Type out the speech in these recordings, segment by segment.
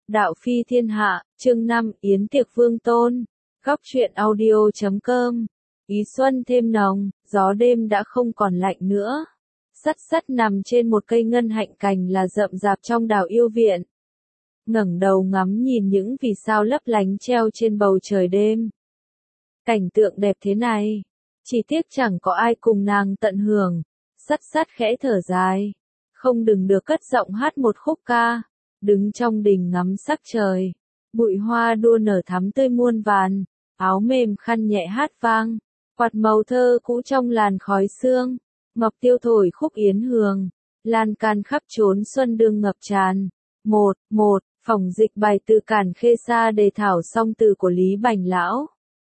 Đạo phi thiên hạ, chương 5, yến tiệc vương tôn. Góc truyện audio.com. Ý xuân thêm nồng, gió đêm đã không còn lạnh nữa. Sắt sắt nằm trên một cây ngân hạnh cành là rậm rạp trong đào yêu viện. Ngẩng đầu ngắm nhìn những vì sao lấp lánh treo trên bầu trời đêm. Cảnh tượng đẹp thế này, chỉ tiếc chẳng có ai cùng nàng tận hưởng. Sắt sắt khẽ thở dài, không đừng được cất giọng hát một khúc ca. Đứng trong đình ngắm sắc trời, bụi hoa đua nở thắm tươi muôn vàn, áo mềm khăn nhẹ hát vang, quạt màu thơ cũ trong làn khói sương, ngọc tiêu thổi khúc yến hương, lan can khắp chốn xuân đương ngập tràn. Một, phỏng dịch bài từ Cản Khê Sa đề thảo song từ của Lý Bành Lão.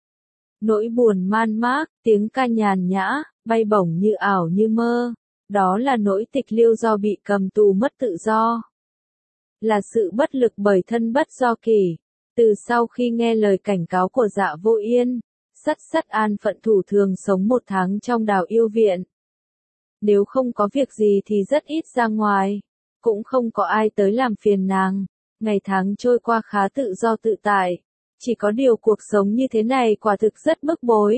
Nỗi buồn man mác, tiếng ca nhàn nhã, bay bổng như ảo như mơ, đó là nỗi tịch liêu do bị cầm tù mất tự do. Là sự bất lực bởi thân bất do kỷ. Từ sau khi nghe lời cảnh cáo của Dạ Vô Yên, Sắt Sắt an phận thủ thường sống 1 tháng trong đào yêu viện. Nếu không có việc gì thì rất ít ra ngoài, cũng không có ai tới làm phiền nàng, ngày tháng trôi qua khá tự do tự tại, chỉ có điều cuộc sống như thế này quả thực rất bức bối.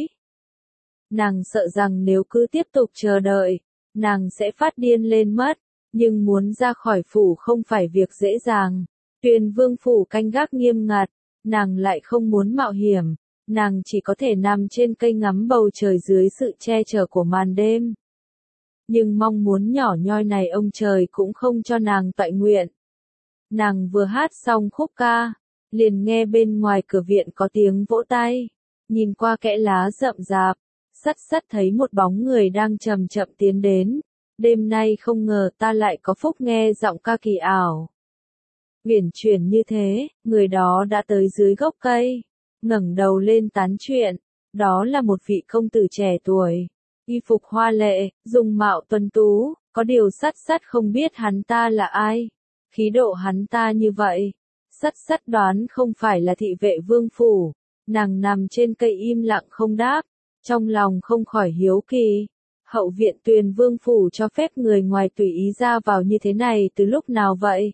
Nàng sợ rằng nếu cứ tiếp tục chờ đợi, nàng sẽ phát điên lên mất. Nhưng muốn ra khỏi phủ không phải việc dễ dàng. Tuyền Vương phủ canh gác nghiêm ngặt, nàng lại không muốn mạo hiểm, nàng chỉ có thể nằm trên cây ngắm bầu trời dưới sự che chở của màn đêm. Nhưng mong muốn nhỏ nhoi này ông trời cũng không cho nàng toại nguyện. Nàng vừa hát xong khúc ca, liền nghe bên ngoài cửa viện có tiếng vỗ tay, nhìn qua kẽ lá rậm rạp, Sắt Sắt thấy một bóng người đang chậm chậm tiến đến. Đêm nay không ngờ ta lại có phúc nghe giọng ca kỳ ảo. Uyển chuyển như thế, người đó đã tới dưới gốc cây, ngẩng đầu lên tán chuyện. Đó là một vị công tử trẻ tuổi, y phục hoa lệ, dung mạo tuấn tú, có điều Sắt Sắt không biết hắn ta là ai. Khí độ hắn ta như vậy, Sắt Sắt đoán không phải là thị vệ vương phủ. Nàng nằm trên cây im lặng không đáp, trong lòng không khỏi hiếu kỳ. Hậu viện Tuyền Vương phủ cho phép người ngoài tùy ý ra vào như thế này từ lúc nào vậy?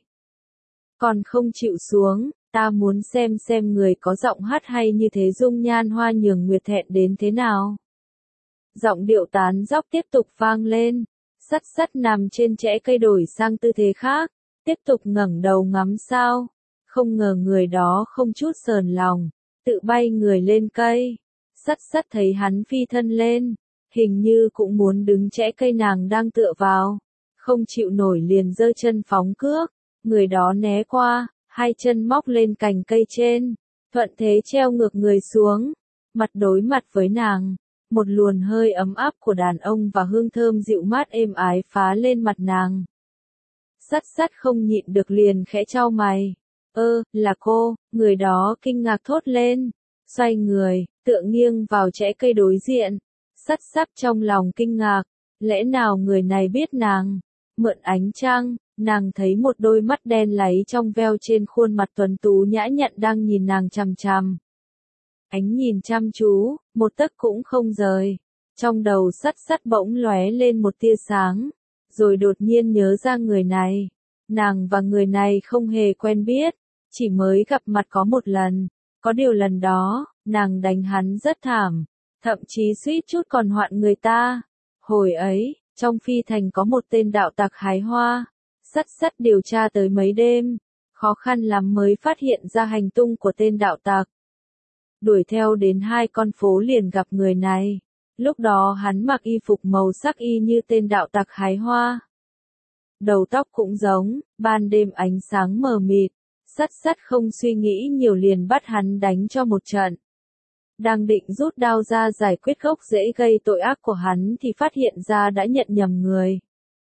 Còn không chịu xuống, ta muốn xem người có giọng hát hay như thế dung nhan hoa nhường nguyệt thẹn đến thế nào. Giọng điệu tán dóc tiếp tục vang lên, Sắt Sắt nằm trên chẽ cây đổi sang tư thế khác, tiếp tục ngẩng đầu ngắm sao. Không ngờ người đó không chút sờn lòng, tự bay người lên cây. Sắt Sắt thấy hắn phi thân lên, hình như cũng muốn đứng chẽ cây nàng đang tựa vào, không chịu nổi liền giơ chân phóng cước, người đó né qua, 2 chân móc lên cành cây trên, thuận thế treo ngược người xuống, mặt đối mặt với nàng, một luồn hơi ấm áp của đàn ông và hương thơm dịu mát êm ái phá lên mặt nàng. Sắt Sắt không nhịn được liền khẽ chau mày, là cô, người đó kinh ngạc thốt lên, xoay người, tựa nghiêng vào chẽ cây đối diện. Sắt Sắt trong lòng kinh ngạc, lẽ nào người này biết nàng? Mượn ánh trăng, nàng thấy một đôi mắt đen láy trong veo trên khuôn mặt tuấn tú nhã nhặn đang nhìn nàng chằm chằm. Ánh nhìn chăm chú, một tấc cũng không rời. Trong đầu Sắt Sắt bỗng lóe lên một tia sáng, rồi đột nhiên nhớ ra người này. Nàng và người này không hề quen biết, chỉ mới gặp mặt có 1 lần. Có điều lần đó, nàng đánh hắn rất thảm. Thậm chí suýt chút còn hoạn người ta. Hồi ấy, trong phi thành có một tên đạo tặc hái hoa. Sắt Sắt điều tra tới mấy đêm, khó khăn lắm mới phát hiện ra hành tung của tên đạo tặc. Đuổi theo đến 2 con phố liền gặp người này. Lúc đó hắn mặc y phục màu sắc y như tên đạo tặc hái hoa. Đầu tóc cũng giống, ban đêm ánh sáng mờ mịt. Sắt Sắt không suy nghĩ nhiều liền bắt hắn đánh cho một trận. Đang định rút đao ra giải quyết gốc rễ gây tội ác của hắn thì phát hiện ra đã nhận nhầm người.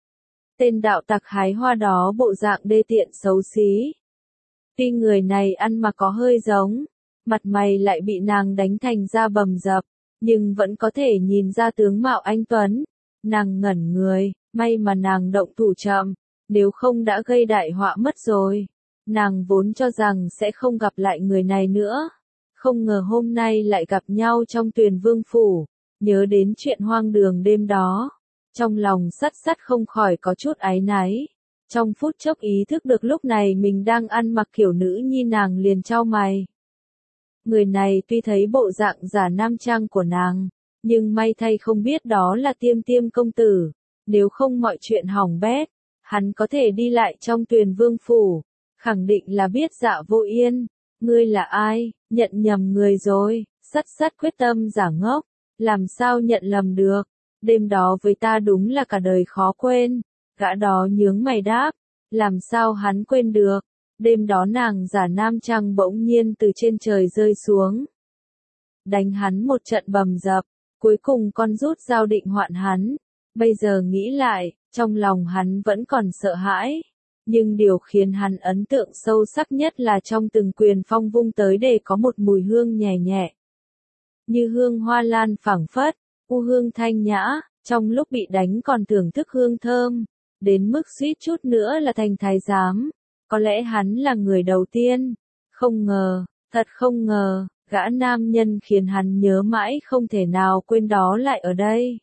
Tên đạo tặc hái hoa đó bộ dạng đê tiện xấu xí. Tuy người này ăn mặc có hơi giống, mặt mày lại bị nàng đánh thành da bầm dập, nhưng vẫn có thể nhìn ra tướng mạo anh tuấn. Nàng ngẩn người, may mà nàng động thủ chậm, nếu không đã gây đại họa mất rồi. Nàng vốn cho rằng sẽ không gặp lại người này nữa. Không ngờ hôm nay lại gặp nhau trong Tuyền Vương phủ, nhớ đến chuyện hoang đường đêm đó. Trong lòng Sắt Sắt không khỏi có chút áy náy. Trong phút chốc ý thức được lúc này mình đang ăn mặc kiểu nữ nhi, nàng liền chau mày. Người này tuy thấy bộ dạng giả nam trang của nàng, nhưng may thay không biết đó là Tiêm Tiêm công tử, nếu không mọi chuyện hỏng bét, hắn có thể đi lại trong Tuyền Vương phủ, khẳng định là biết Dạ Vô Yên. Ngươi là ai? Nhận nhầm người rồi. Sắt sắt quyết tâm giả ngốc, làm sao nhận lầm được, đêm đó với ta đúng là cả đời khó quên. Gã đó nhướng mày đáp, làm sao hắn quên được, đêm đó nàng giả nam trang bỗng nhiên từ trên trời rơi xuống. Đánh hắn một trận bầm dập, cuối cùng con rút dao định hoạn hắn. Bây giờ nghĩ lại, trong lòng hắn vẫn còn sợ hãi. Nhưng điều khiến hắn ấn tượng sâu sắc nhất là trong từng quyền phong vung tới để có một mùi hương nhẹ nhẹ. Như hương hoa lan phảng phất, u hương thanh nhã, trong lúc bị đánh còn thưởng thức hương thơm, đến mức suýt chút nữa là thành thái giám. Có lẽ hắn là người đầu tiên. Không ngờ, thật không ngờ, gã nam nhân khiến hắn nhớ mãi không thể nào quên đó lại ở đây.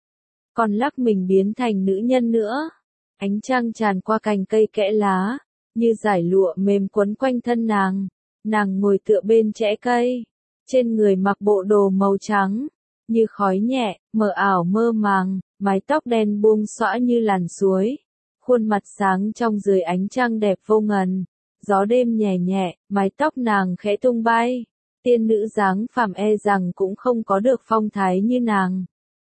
Còn lắc mình biến thành nữ nhân nữa. Ánh trăng tràn qua cành cây kẽ lá, như dải lụa mềm quấn quanh thân nàng. Nàng ngồi tựa bên chẽ cây, trên người mặc bộ đồ màu trắng, như khói nhẹ, mờ ảo mơ màng, mái tóc đen buông xõa như làn suối. Khuôn mặt sáng trong dưới ánh trăng đẹp vô ngần, gió đêm nhẹ nhẹ, mái tóc nàng khẽ tung bay. Tiên nữ dáng phàm e rằng cũng không có được phong thái như nàng.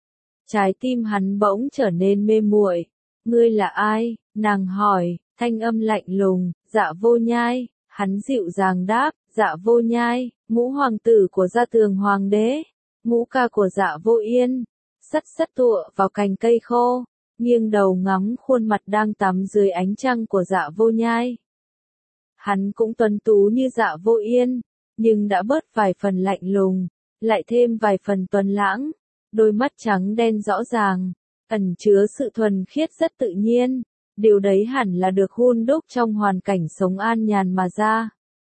Trái tim hắn bỗng trở nên mê muội. Ngươi là ai? Nàng hỏi, thanh âm lạnh lùng. Dạ Vô Nhai. Hắn dịu dàng đáp, Dạ Vô Nhai, ngũ hoàng tử của Gia Tường hoàng đế, ngũ ca của Dạ Vô Yên. Sắt sắt tựa vào cành cây khô, nghiêng đầu ngắm khuôn mặt đang tắm dưới ánh trăng của Dạ Vô Nhai. Hắn cũng tuấn tú như Dạ Vô Yên, nhưng đã bớt vài phần lạnh lùng, lại thêm vài phần tuấn lãng. Đôi mắt trắng đen rõ ràng, ẩn chứa sự thuần khiết rất tự nhiên. Điều đấy hẳn là được hun đúc trong hoàn cảnh sống an nhàn mà ra.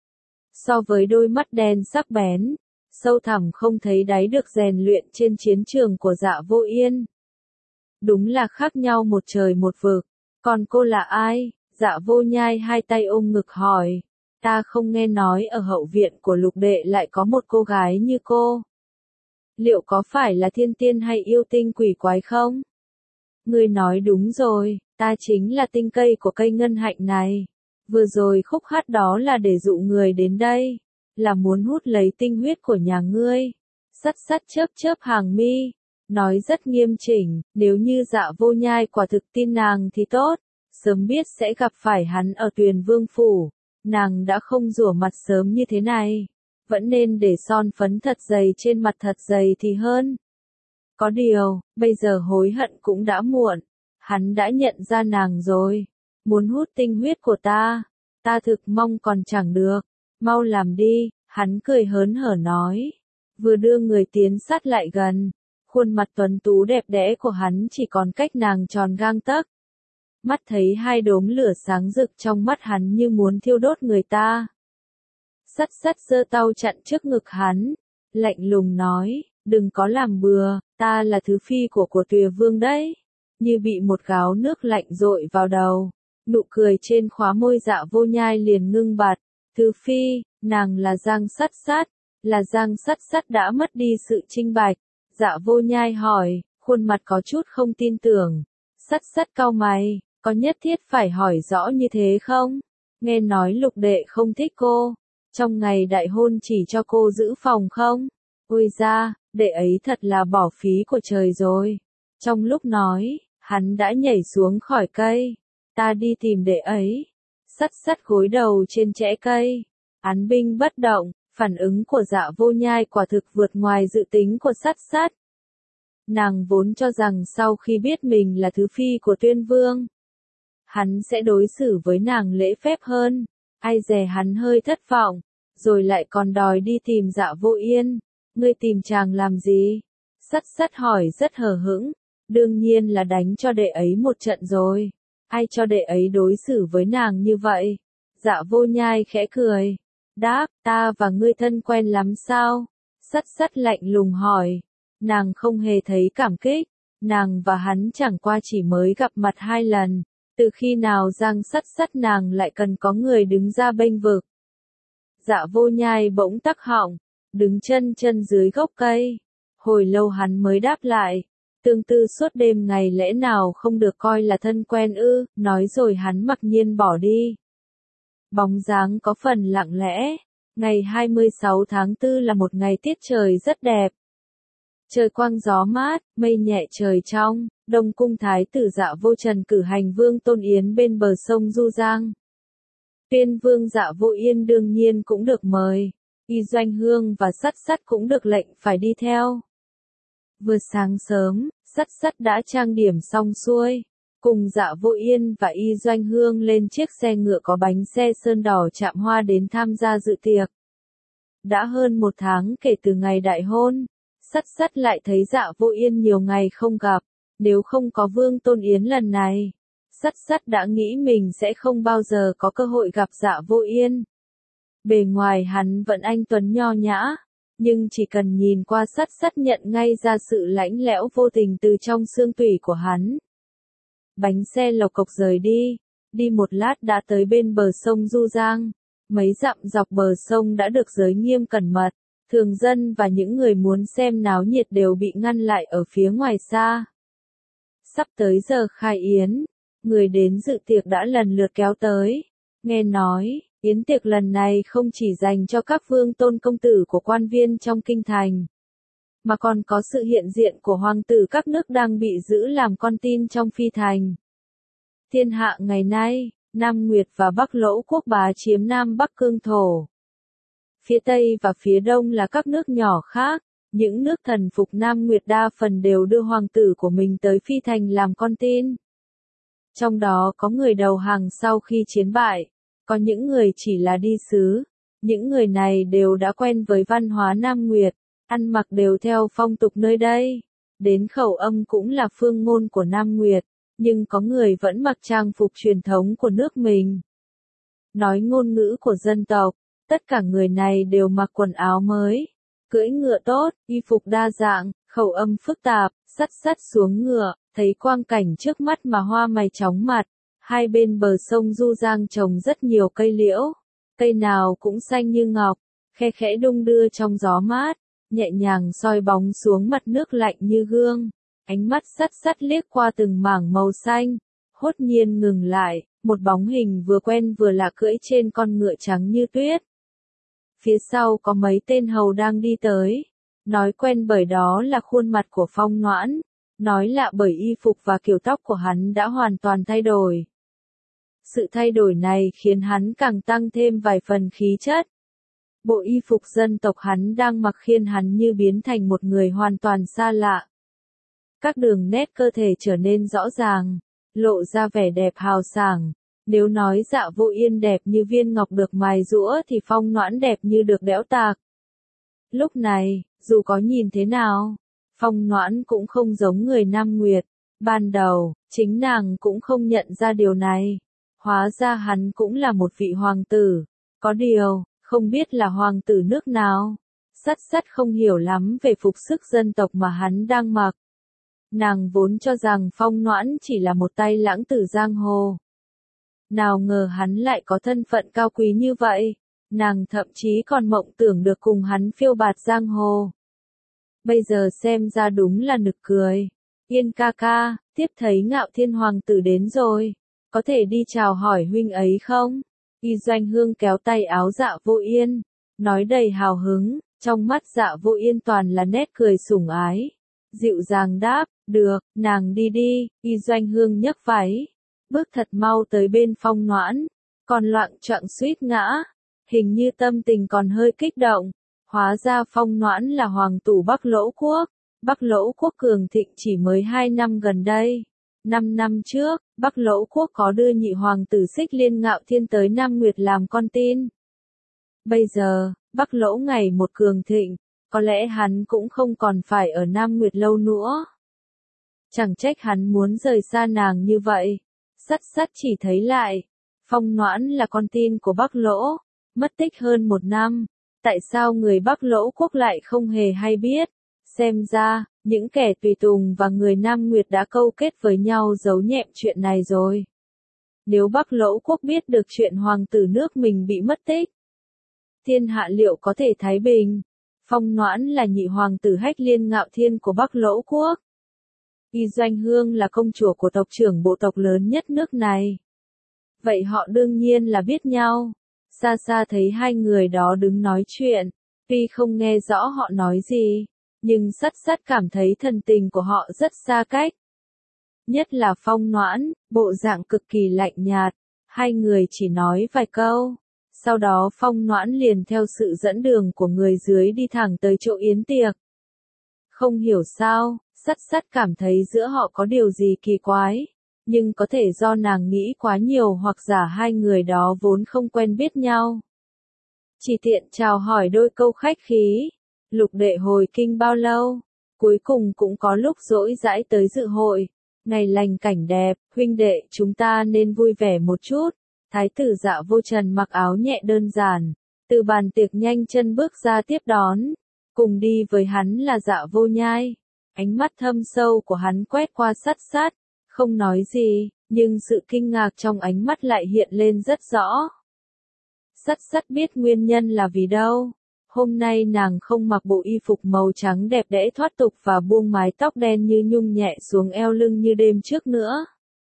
So với đôi mắt đen sắc bén, sâu thẳm không thấy đáy được rèn luyện trên chiến trường của Dạ Vô Yên. Đúng là khác nhau một trời một vực. Còn cô là ai? Dạ Vô Nhai hai tay ôm ngực hỏi. Ta không nghe nói ở hậu viện của Lục đệ lại có một cô gái như cô. Liệu có phải là thiên tiên hay yêu tinh quỷ quái không? Ngươi nói đúng rồi, ta chính là tinh cây của cây ngân hạnh này. Vừa rồi khúc hát đó là để dụ người đến đây, là muốn hút lấy tinh huyết của nhà ngươi. Sắt sắt chớp chớp hàng mi, nói rất nghiêm chỉnh, nếu như Dạ Vô Nhai quả thực tin nàng thì tốt, sớm biết sẽ gặp phải hắn ở Tuyền Vương phủ, nàng đã không rửa mặt sớm như thế này, vẫn nên để son phấn thật dày trên mặt thật dày thì hơn. Có điều, bây giờ hối hận cũng đã muộn, hắn đã nhận ra nàng rồi, muốn hút tinh huyết của ta thực mong còn chẳng được, mau làm đi, hắn cười hớn hở nói, vừa đưa người tiến sát lại gần, khuôn mặt tuấn tú đẹp đẽ của hắn chỉ còn cách nàng tròn gang tấc. Mắt thấy hai đốm lửa sáng rực trong mắt hắn như muốn thiêu đốt người ta. Sắt sắt giơ tay chặn trước ngực hắn, lạnh lùng nói, đừng có làm bừa, ta là thứ phi của Tùy Vương đấy. Như bị một gáo nước lạnh dội vào đầu, nụ cười trên khóe môi Dạ Vô Nhai liền ngưng bặt. Thứ phi, nàng là Giang Sắt Sắt, là Giang Sắt Sắt đã mất đi sự trinh bạch. Dạ Vô Nhai hỏi, khuôn mặt có chút không tin tưởng. Sắt Sắt cau mày, có nhất thiết phải hỏi rõ như thế không? Nghe nói Lục đệ không thích cô, trong ngày đại hôn chỉ cho cô giữ phòng không? Ôi da, đệ ấy thật là bỏ phí của trời rồi. Trong lúc nói, hắn đã nhảy xuống khỏi cây. Ta đi tìm đệ ấy. Sắt sắt gối đầu trên chẽ cây. Án binh bất động, phản ứng của Dạ Vô Nhai quả thực vượt ngoài dự tính của sắt sắt. Nàng vốn cho rằng sau khi biết mình là thứ phi của Tuyên Vương, hắn sẽ đối xử với nàng lễ phép hơn. Ai dè hắn hơi thất vọng, rồi lại còn đòi đi tìm Dạ Vô Yên. Ngươi tìm chàng làm gì? Sắt sắt hỏi rất hờ hững. Đương nhiên là đánh cho đệ ấy một trận rồi. Ai cho đệ ấy đối xử với nàng như vậy? Dạ Vô Nhai khẽ cười. Đáp, ta và ngươi thân quen lắm sao? Sắt sắt lạnh lùng hỏi. Nàng không hề thấy cảm kích. Nàng và hắn chẳng qua chỉ mới gặp mặt 2 lần. Từ khi nào Giang Sắt Sắt nàng lại cần có người đứng ra bênh vực. Dạ Vô Nhai bỗng tắc họng, đứng chân chân dưới gốc cây. Hồi lâu hắn mới đáp lại, tương tư suốt đêm ngày lẽ nào không được coi là thân quen ư, nói rồi hắn mặc nhiên bỏ đi. Bóng dáng có phần lặng lẽ, ngày 26 tháng 4 là một ngày tiết trời rất đẹp. Trời quang gió mát, mây nhẹ trời trong, Đông cung thái tử Dạ Vô Trần cử hành Vương Tôn Yến bên bờ sông Du Giang. Tuyên vương Dạ Vô Yên đương nhiên cũng được mời, Y Doanh Hương và Sắt Sắt cũng được lệnh phải đi theo. Vừa sáng sớm, Sắt Sắt đã trang điểm xong xuôi, cùng Dạ Vô Yên và Y Doanh Hương lên chiếc xe ngựa có bánh xe sơn đỏ chạm hoa đến tham gia dự tiệc. Đã hơn 1 tháng kể từ ngày đại hôn, Sắt Sắt lại thấy Dạ Vô Yên nhiều ngày không gặp, nếu không có Vương Tôn Yến lần này, Sắt Sắt đã nghĩ mình sẽ không bao giờ có cơ hội gặp Dạ Vô Yên. Bề ngoài hắn vẫn anh tuấn nho nhã, nhưng chỉ cần nhìn qua Sắt Sắt nhận ngay ra sự lãnh lẽo vô tình từ trong xương tủy của hắn. Bánh xe lộc cộc rời đi một lát đã tới bên bờ sông Du Giang, mấy dặm dọc bờ sông đã được giới nghiêm cẩn mật, thường dân và những người muốn xem náo nhiệt đều bị ngăn lại ở phía ngoài xa. Sắp tới giờ khai yến, người đến dự tiệc đã lần lượt kéo tới, nghe nói, yến tiệc lần này không chỉ dành cho các vương tôn công tử của quan viên trong kinh thành, mà còn có sự hiện diện của hoàng tử các nước đang bị giữ làm con tin trong phi thành. Thiên hạ ngày nay, Nam Nguyệt và Bắc Lỗ quốc bá chiếm Nam Bắc cương thổ. Phía Tây và phía Đông là các nước nhỏ khác, những nước thần phục Nam Nguyệt đa phần đều đưa hoàng tử của mình tới phi thành làm con tin. Trong đó có người đầu hàng sau khi chiến bại, có những người chỉ là đi sứ, những người này đều đã quen với văn hóa Nam Nguyệt, ăn mặc đều theo phong tục nơi đây, đến khẩu âm cũng là phương ngôn của Nam Nguyệt, nhưng có người vẫn mặc trang phục truyền thống của nước mình. Nói ngôn ngữ của dân tộc, tất cả người này đều mặc quần áo mới, cưỡi ngựa tốt, y phục đa dạng, khẩu âm phức tạp, Sắt Sắt xuống ngựa, thấy quang cảnh trước mắt mà hoa mày chóng mặt. Hai bên bờ sông Du Giang trồng rất nhiều cây liễu, cây nào cũng xanh như ngọc, khe khẽ đung đưa trong gió mát, nhẹ nhàng soi bóng xuống mặt nước lạnh như gương. Ánh mắt Sắt Sắt liếc qua từng mảng màu xanh, hốt nhiên ngừng lại, một bóng hình vừa quen vừa lạ cưỡi trên con ngựa trắng như tuyết. Phía sau có mấy tên hầu đang đi tới, nói quen bởi đó là khuôn mặt của Phong Noãn, nói lạ bởi y phục và kiểu tóc của hắn đã hoàn toàn thay đổi. Sự thay đổi này khiến hắn càng tăng thêm vài phần khí chất. Bộ y phục dân tộc hắn đang mặc khiến hắn như biến thành một người hoàn toàn xa lạ. Các đường nét cơ thể trở nên rõ ràng, lộ ra vẻ đẹp hào sảng. Nếu nói Dạ Vô Yên đẹp như viên ngọc được mài giũa thì Phong Noãn đẹp như được đẽo tạc. Lúc này, dù có nhìn thế nào, Phong Noãn cũng không giống người Nam Nguyệt. Ban đầu, chính nàng cũng không nhận ra điều này. Hóa ra hắn cũng là một vị hoàng tử. Có điều, không biết là hoàng tử nước nào. Sắt Sắt không hiểu lắm về phục sức dân tộc mà hắn đang mặc. Nàng vốn cho rằng Phong Noãn chỉ là một tay lãng tử giang hồ. Nào ngờ hắn lại có thân phận cao quý như vậy. Nàng thậm chí còn mộng tưởng được cùng hắn phiêu bạt giang hồ. Bây giờ xem ra đúng là nực cười. Yên ca ca, tiếp thấy Ngạo Thiên hoàng tử đến rồi. Có thể đi chào hỏi huynh ấy không? Y Doanh Hương kéo tay áo Dạ Vô Yên, nói đầy hào hứng, trong mắt Dạ Vô Yên toàn là nét cười sủng ái. Dịu dàng đáp, được, nàng đi đi. Y Doanh Hương nhấc váy, bước thật mau tới bên Phong Noãn, còn loạng choạng suýt ngã, hình như tâm tình còn hơi kích động. Hóa ra Phong Noãn là hoàng tử Bắc Lỗ quốc. Bắc Lỗ quốc cường thịnh chỉ mới 2 năm gần đây. 5 năm trước, Bắc Lỗ quốc có đưa nhị hoàng tử Xích Liên Ngạo Thiên tới Nam Nguyệt làm con tin. Bây giờ, Bắc Lỗ ngày một cường thịnh, có lẽ hắn cũng không còn phải ở Nam Nguyệt lâu nữa. Chẳng trách hắn muốn rời xa nàng như vậy. Sắt Sắt chỉ thấy lại, Phong Noãn là con tin của Bắc Lỗ, mất tích hơn 1 năm. Tại sao người Bắc Lỗ quốc lại không hề hay biết? Xem ra, những kẻ tùy tùng và người Nam Nguyệt đã câu kết với nhau giấu nhẹm chuyện này rồi. Nếu Bắc Lỗ quốc biết được chuyện hoàng tử nước mình bị mất tích, thiên hạ liệu có thể thái bình? Phong Noãn là nhị hoàng tử Hách Liên Ngạo Thiên của Bắc Lỗ quốc. Y Doanh Hương là công chúa của tộc trưởng bộ tộc lớn nhất nước này. Vậy họ đương nhiên là biết nhau. Xa xa thấy hai người đó đứng nói chuyện, tuy không nghe rõ họ nói gì, nhưng sắt sắt cảm thấy thần tình của họ rất xa cách. Nhất là Phong Noãn, bộ dạng cực kỳ lạnh nhạt, hai người chỉ nói vài câu. Sau đó Phong Noãn liền theo sự dẫn đường của người dưới đi thẳng tới chỗ yến tiệc. Không hiểu sao, sắt sắt cảm thấy giữa họ có điều gì kỳ quái, nhưng có thể do nàng nghĩ quá nhiều hoặc giả hai người đó vốn không quen biết nhau. Chỉ tiện chào hỏi đôi câu khách khí. Lục đệ hồi kinh bao lâu? Cuối cùng cũng có lúc rỗi rãi tới dự hội. Ngày lành cảnh đẹp, huynh đệ chúng ta nên vui vẻ một chút. Thái tử Dạ Vô Trần mặc áo nhẹ đơn giản, từ bàn tiệc nhanh chân bước ra tiếp đón. Cùng đi với hắn là Dạ Vô Nhai. Ánh mắt thâm sâu của hắn quét qua sắt sắt, không nói gì, nhưng sự kinh ngạc trong ánh mắt lại hiện lên rất rõ. Sắt sắt biết nguyên nhân là vì đâu. Hôm nay nàng không mặc bộ y phục màu trắng đẹp đẽ thoát tục và buông mái tóc đen như nhung nhẹ xuống eo lưng như đêm trước nữa.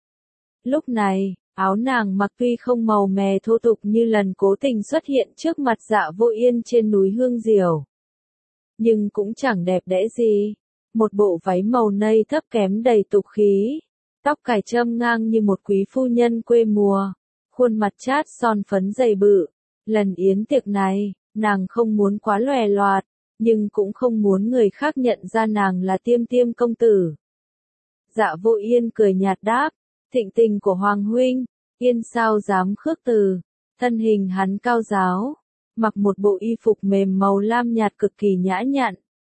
Lúc này, áo nàng mặc tuy không màu mè thô tục như lần cố tình xuất hiện trước mặt Dạ Vô Yên trên núi Hương Diều, nhưng cũng chẳng đẹp đẽ gì. Một bộ váy màu nâu thấp kém đầy tục khí, tóc cài châm ngang như một quý phu nhân quê mùa, khuôn mặt chát son phấn dày bự. Lần yến tiệc này, nàng không muốn quá lòe loạt, nhưng cũng không muốn người khác nhận ra nàng là Tiêm Tiêm công tử. Dạ Vô Yên cười nhạt đáp, thịnh tình của Hoàng huynh, Yên sao dám khước từ. Thân hình hắn cao ráo, mặc một bộ y phục mềm màu lam nhạt cực kỳ nhã nhặn.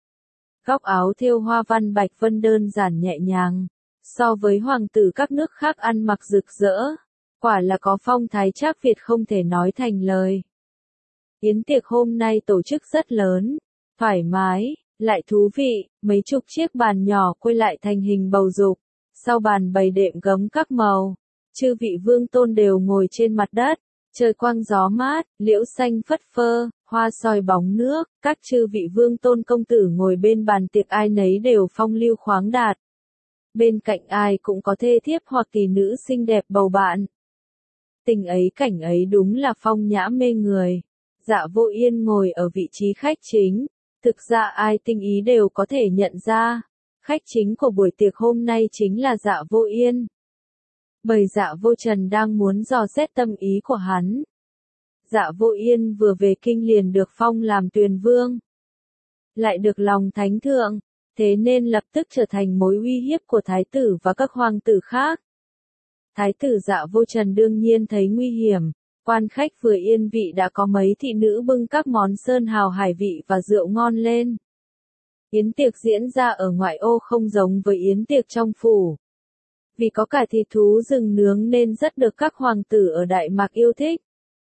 Góc áo thêu hoa văn bạch vân đơn giản nhẹ nhàng, so với hoàng tử các nước khác ăn mặc rực rỡ, quả là có phong thái trác Việt không thể nói thành lời. Yến tiệc hôm nay tổ chức rất lớn, thoải mái, lại thú vị, mấy chục chiếc bàn nhỏ quay lại thành hình bầu dục, sau bàn bày đệm gấm các màu, chư vị vương tôn đều ngồi trên mặt đất, trời quang gió mát, liễu xanh phất phơ, hoa soi bóng nước, các chư vị vương tôn công tử ngồi bên bàn tiệc ai nấy đều phong lưu khoáng đạt. Bên cạnh ai cũng có thê thiếp hoặc tỷ nữ xinh đẹp bầu bạn. Tình ấy cảnh ấy đúng là phong nhã mê người. Dạ Vô Yên ngồi ở vị trí khách chính, thực ra ai tinh ý đều có thể nhận ra, khách chính của buổi tiệc hôm nay chính là Dạ Vô Yên. Bởi Dạ Vô Trần đang muốn dò xét tâm ý của hắn. Dạ Vô Yên vừa về kinh liền được phong làm Tuyền Vương, lại được lòng thánh thượng, thế nên lập tức trở thành mối uy hiếp của thái tử và các hoàng tử khác. Thái tử Dạ Vô Trần đương nhiên thấy nguy hiểm, quan khách vừa yên vị đã có mấy thị nữ bưng các món sơn hào hải vị và rượu ngon lên. Yến tiệc diễn ra ở ngoại ô không giống với yến tiệc trong phủ. Vì có cả thịt thú rừng nướng nên rất được các hoàng tử ở Đại Mạc yêu thích.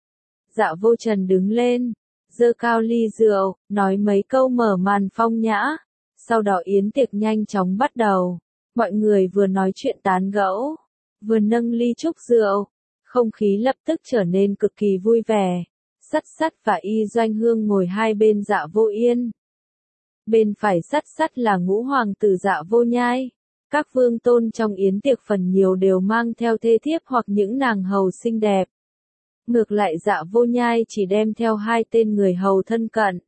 Dạ Vô Trần đứng lên, giơ cao ly rượu, nói mấy câu mở màn phong nhã. Sau đó yến tiệc nhanh chóng bắt đầu. Mọi người vừa nói chuyện tán gẫu, vừa nâng ly chúc rượu. Không khí lập tức trở nên cực kỳ vui vẻ. Sắt sắt và Y Doanh Hương ngồi hai bên Dạ Vô Yên. Bên phải sắt sắt là ngũ hoàng tử Dạ Vô Nhai. Các vương tôn trong yến tiệc phần nhiều đều mang theo thê thiếp hoặc những nàng hầu xinh đẹp. Ngược lại Dạ Vô Nhai chỉ đem theo hai tên người hầu thân cận.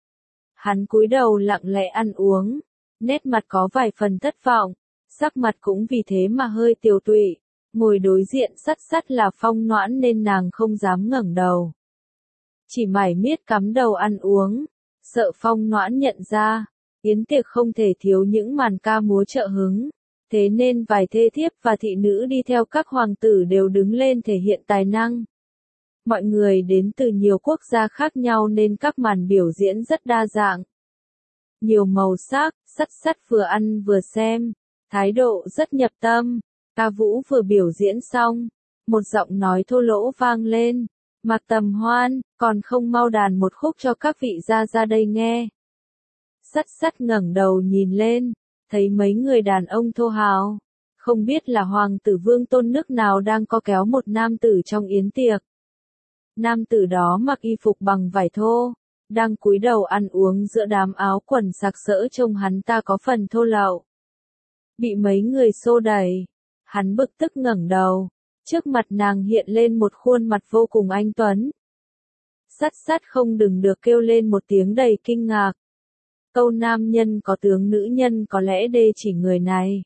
Hắn cúi đầu lặng lẽ ăn uống, nét mặt có vài phần thất vọng, sắc mặt cũng vì thế mà hơi tiều tụy. Ngồi đối diện sắt sắt là Phong Noãn nên nàng không dám ngẩng đầu. Chỉ mải miết cắm đầu ăn uống, sợ Phong Noãn nhận ra, yến tiệc không thể thiếu những màn ca múa trợ hứng. Thế nên vài thê thiếp và thị nữ đi theo các hoàng tử đều đứng lên thể hiện tài năng. Mọi người đến từ nhiều quốc gia khác nhau nên các màn biểu diễn rất đa dạng. Nhiều màu sắc, sắt sắt vừa ăn vừa xem, thái độ rất nhập tâm. Ca vũ vừa biểu diễn xong, một giọng nói thô lỗ vang lên, Mạc Tầm Hoan, còn không mau đàn một khúc cho các vị ra đây nghe. Sắt sắt ngẩng đầu nhìn lên, thấy mấy người đàn ông thô hào, Không biết là hoàng tử Vương Tôn nước nào đang co kéo một nam tử trong yến tiệc. Nam tử đó mặc y phục bằng vải thô, đang cúi đầu ăn uống giữa đám áo quần sặc sỡ, trông hắn ta có phần thô lậu. Bị mấy người xô đẩy, hắn bực tức ngẩng đầu, trước mặt nàng hiện lên một khuôn mặt vô cùng anh tuấn. Sắt sắt không đừng được kêu lên một tiếng đầy kinh ngạc. Câu nam nhân có tướng nữ nhân có lẽ đê chỉ người này.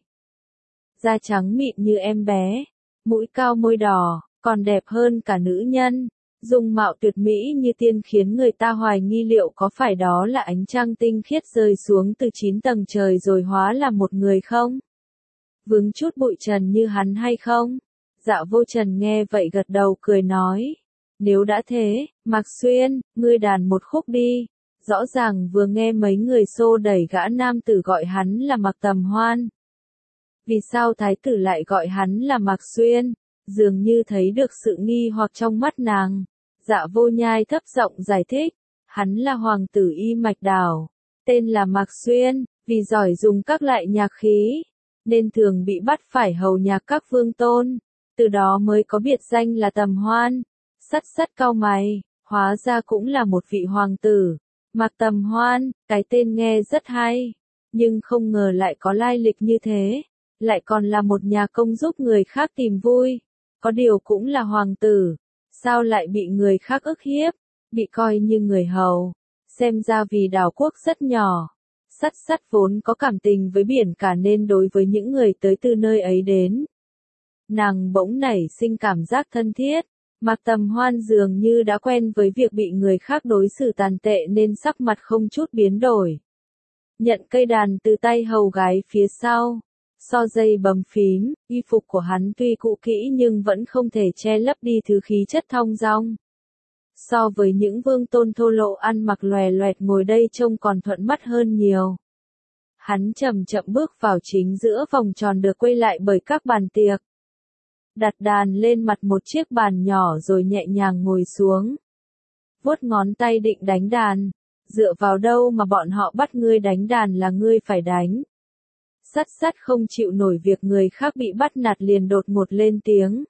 Da trắng mịn như em bé, mũi cao môi đỏ, còn đẹp hơn cả nữ nhân. Dung mạo tuyệt mỹ như tiên khiến người ta hoài nghi liệu có phải đó là ánh trăng tinh khiết rơi xuống từ 9 tầng trời rồi hóa là một người không? Vướng chút bụi trần như hắn hay không? Dạ Vô Trần nghe vậy gật đầu cười nói. Nếu đã thế, Mạc Xuyên, ngươi đàn một khúc đi. Rõ ràng vừa nghe mấy người xô đẩy gã nam tử gọi hắn là Mạc Tầm Hoan. Vì sao thái tử lại gọi hắn là Mạc Xuyên? Dường như thấy được sự nghi hoặc trong mắt nàng. Dạ Vô Nhai thấp giọng giải thích. Hắn là hoàng tử Y Mạch Đảo. Tên là Mạc Xuyên, vì giỏi dùng các loại nhạc khí, nên thường bị bắt phải hầu nhạc các vương tôn. Từ đó mới có biệt danh là Tầm Hoan. Sắt sắt cau mày, hóa ra cũng là một vị hoàng tử. Mạc Tầm Hoan, cái tên nghe rất hay, nhưng không ngờ lại có lai lịch như thế, lại còn là một nhà công giúp người khác tìm vui. Có điều cũng là hoàng tử, sao lại bị người khác ức hiếp, bị coi như người hầu. Xem ra vì đảo quốc rất nhỏ, sắt sắt vốn có cảm tình với biển cả nên đối với những người tới từ nơi ấy đến, nàng bỗng nảy sinh cảm giác thân thiết. Mạc Tầm Hoan dường như đã quen với việc bị người khác đối xử tàn tệ nên sắc mặt không chút biến đổi. Nhận cây đàn từ tay hầu gái phía sau, so dây bấm phím, y phục của hắn tuy cũ kỹ nhưng vẫn không thể che lấp đi thứ khí chất thong dong. So với những vương tôn thô lỗ ăn mặc lòe loẹt ngồi đây trông còn thuận mắt hơn nhiều. Hắn chậm chậm bước vào chính giữa vòng tròn được quây lại bởi các bàn tiệc. Đặt đàn lên mặt một chiếc bàn nhỏ rồi nhẹ nhàng ngồi xuống. Vuốt ngón tay định đánh đàn. Dựa vào đâu mà bọn họ bắt ngươi đánh đàn là ngươi phải đánh. Sắt sắt không chịu nổi việc người khác bị bắt nạt liền đột ngột lên tiếng.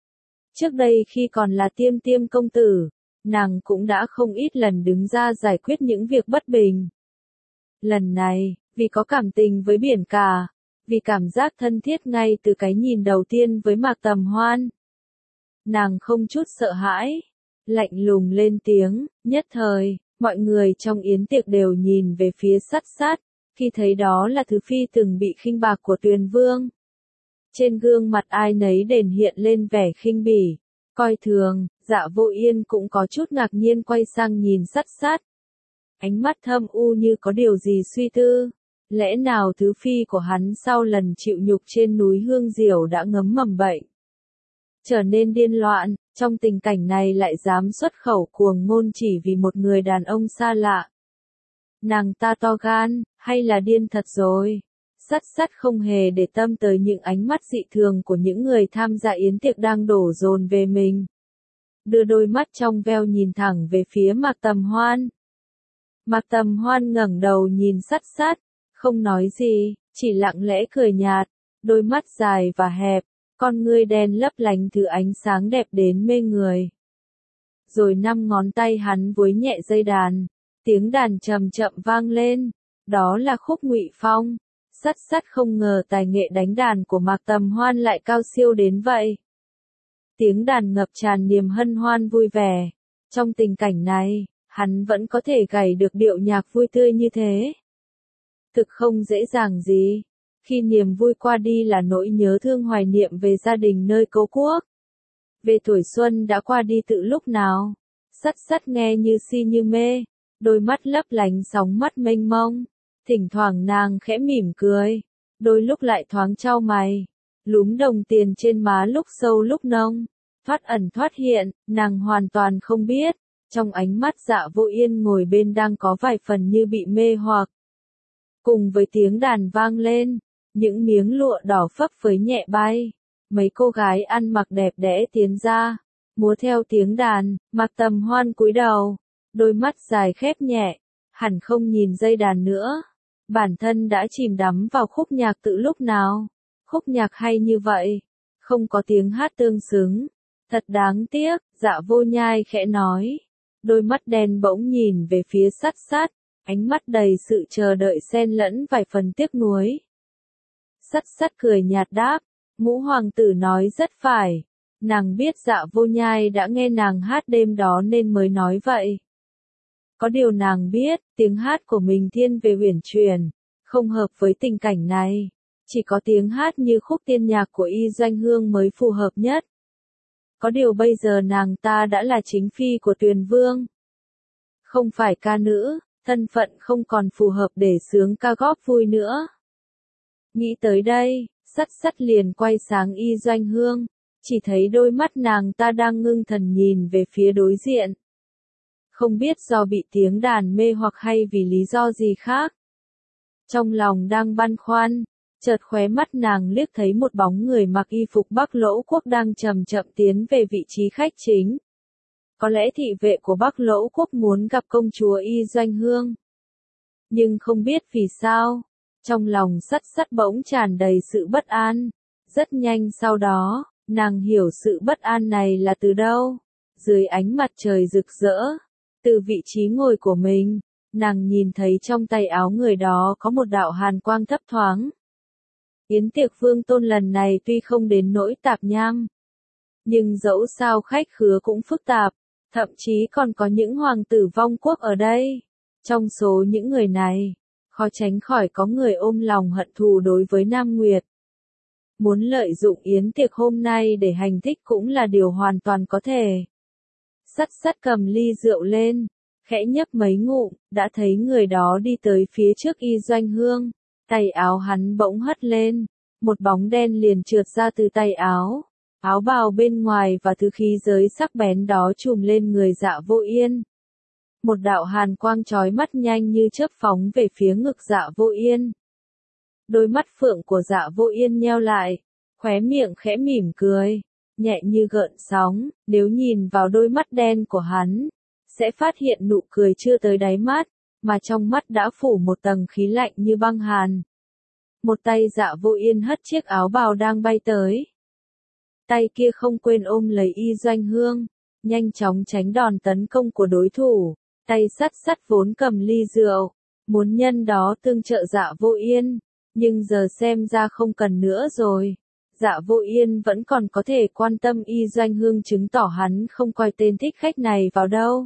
Trước đây khi còn là Tiêm Tiêm công tử, nàng cũng đã không ít lần đứng ra giải quyết những việc bất bình. Lần này, vì có cảm tình với biển cả, vì cảm giác thân thiết ngay từ cái nhìn đầu tiên với Mạc Tầm Hoan, nàng không chút sợ hãi, lạnh lùng lên tiếng. Nhất thời, mọi người trong yến tiệc đều nhìn về phía sắt sắt, khi thấy đó là thứ phi từng bị khinh bạc của Tuyền Vương. Trên gương mặt ai nấy đền hiện lên vẻ khinh bỉ, coi thường. Dạ Vô Yên cũng có chút ngạc nhiên quay sang nhìn sắt sắt. Ánh mắt thâm u như có điều gì suy tư. Lẽ nào thứ phi của hắn sau lần chịu nhục trên núi Hương Diểu đã ngấm mầm bệnh, trở nên điên loạn, trong tình cảnh này lại dám xuất khẩu cuồng ngôn chỉ vì một người đàn ông xa lạ. Nàng ta to gan, hay là điên thật rồi? Sắt sắt không hề để tâm tới những ánh mắt dị thường của những người tham gia yến tiệc đang đổ dồn về mình. Đưa đôi mắt trong veo nhìn thẳng về phía Mạc Tầm Hoan. Mạc Tầm Hoan ngẩng đầu nhìn sắt sắt, không nói gì, chỉ lặng lẽ cười nhạt, đôi mắt dài và hẹp, con ngươi đen lấp lánh thứ ánh sáng đẹp đến mê người. Rồi 5 ngón tay hắn vuốt nhẹ dây đàn, tiếng đàn chậm chậm vang lên, đó là khúc Ngụy Phong. Sắt sắt không ngờ tài nghệ đánh đàn của Mạc Tầm Hoan lại cao siêu đến vậy. Tiếng đàn ngập tràn niềm hân hoan vui vẻ. Trong tình cảnh này, hắn vẫn có thể gảy được điệu nhạc vui tươi như thế. Thực không dễ dàng gì. Khi niềm vui qua đi là nỗi nhớ thương hoài niệm về gia đình nơi cố quốc. Về tuổi xuân đã qua đi từ lúc nào. Sắt sắt nghe như si như mê, đôi mắt lấp lánh sóng mắt mênh mông. Thỉnh thoảng nàng khẽ mỉm cười, đôi lúc lại thoáng chau mày, lúm đồng tiền trên má lúc sâu lúc nông, thoát ẩn thoát hiện, nàng hoàn toàn không biết, trong ánh mắt Dạ Vô Yên ngồi bên đang có vài phần như bị mê hoặc. Cùng với tiếng đàn vang lên, những miếng lụa đỏ phấp phới nhẹ bay, mấy cô gái ăn mặc đẹp đẽ tiến ra, múa theo tiếng đàn. Mạc Tầm Hoan cúi đầu, đôi mắt dài khép nhẹ, hẳn không nhìn dây đàn nữa. Bản thân đã chìm đắm vào khúc nhạc từ lúc nào, Khúc nhạc hay như vậy, không có tiếng hát tương xứng. Thật đáng tiếc, Dạ Vô Nhai khẽ nói. Đôi mắt đen bỗng nhìn về phía Sắt Sắt, ánh mắt đầy sự chờ đợi xen lẫn vài phần tiếc nuối. Sắt Sắt cười nhạt đáp, Ngũ hoàng tử nói rất phải. Nàng biết Dạ Vô Nhai đã nghe nàng hát đêm đó nên mới nói vậy. Có điều nàng biết, tiếng hát của mình thiên về uyển chuyển, không hợp với tình cảnh này. Chỉ có tiếng hát như khúc tiên nhạc của Y Doanh Hương mới phù hợp nhất. Có điều bây giờ nàng ta đã là chính phi của Tuyền Vương. Không phải ca nữ, thân phận không còn phù hợp để sướng ca góp vui nữa. Nghĩ tới đây, Sắt Sắt liền quay sang Y Doanh Hương, chỉ thấy đôi mắt nàng ta đang ngưng thần nhìn về phía đối diện. Không biết do bị tiếng đàn mê hoặc hay vì lý do gì khác. Trong lòng đang băn khoăn, chợt khóe mắt nàng liếc thấy một bóng người mặc y phục Bắc Lỗ Quốc đang chậm chậm tiến về vị trí khách chính. Có lẽ thị vệ của Bắc Lỗ Quốc muốn gặp công chúa Y Doanh Hương. Nhưng không biết vì sao, trong lòng Sắt Sắt bỗng tràn đầy sự bất an. Rất nhanh sau đó, nàng hiểu sự bất an này là từ đâu. Dưới ánh mặt trời rực rỡ, từ vị trí ngồi của mình, nàng nhìn thấy trong tay áo người đó có một đạo hàn quang thấp thoáng. Yến tiệc Vương Tôn lần này tuy không đến nỗi tạp nham, nhưng dẫu sao khách khứa cũng phức tạp, thậm chí còn có những hoàng tử vong quốc ở đây. Trong số những người này, khó tránh khỏi có người ôm lòng hận thù đối với Nam Nguyệt. Muốn lợi dụng yến tiệc hôm nay để hành thích cũng là điều hoàn toàn có thể. Sắt Sắt cầm ly rượu lên, khẽ nhấp mấy ngụm, đã thấy người đó đi tới phía trước Y Doanh Hương. Tay áo hắn bỗng hất lên, một bóng đen liền trượt ra từ tay áo. Áo bào bên ngoài và thứ khí giới sắc bén đó trùm lên người Dạ Vô Yên. Một đạo hàn quang chói mắt nhanh như chớp phóng về phía ngực Dạ Vô Yên. Đôi mắt phượng của Dạ Vô Yên nheo lại, khóe miệng khẽ mỉm cười, nhẹ như gợn sóng. Nếu nhìn vào đôi mắt đen của hắn, sẽ phát hiện nụ cười chưa tới đáy mắt, mà trong mắt đã phủ một tầng khí lạnh như băng hàn. Một tay Dạ Vô Yên hất chiếc áo bào đang bay tới. Tay kia không quên ôm lấy Y Doanh Hương, nhanh chóng tránh đòn tấn công của đối thủ. Tay Sắt Sắt vốn cầm ly rượu, muốn nhân đó tương trợ Dạ Vô Yên, nhưng giờ xem ra không cần nữa rồi. Dạ Vô Yên vẫn còn có thể quan tâm Y Doanh Hương chứng tỏ hắn không coi tên thích khách này vào đâu.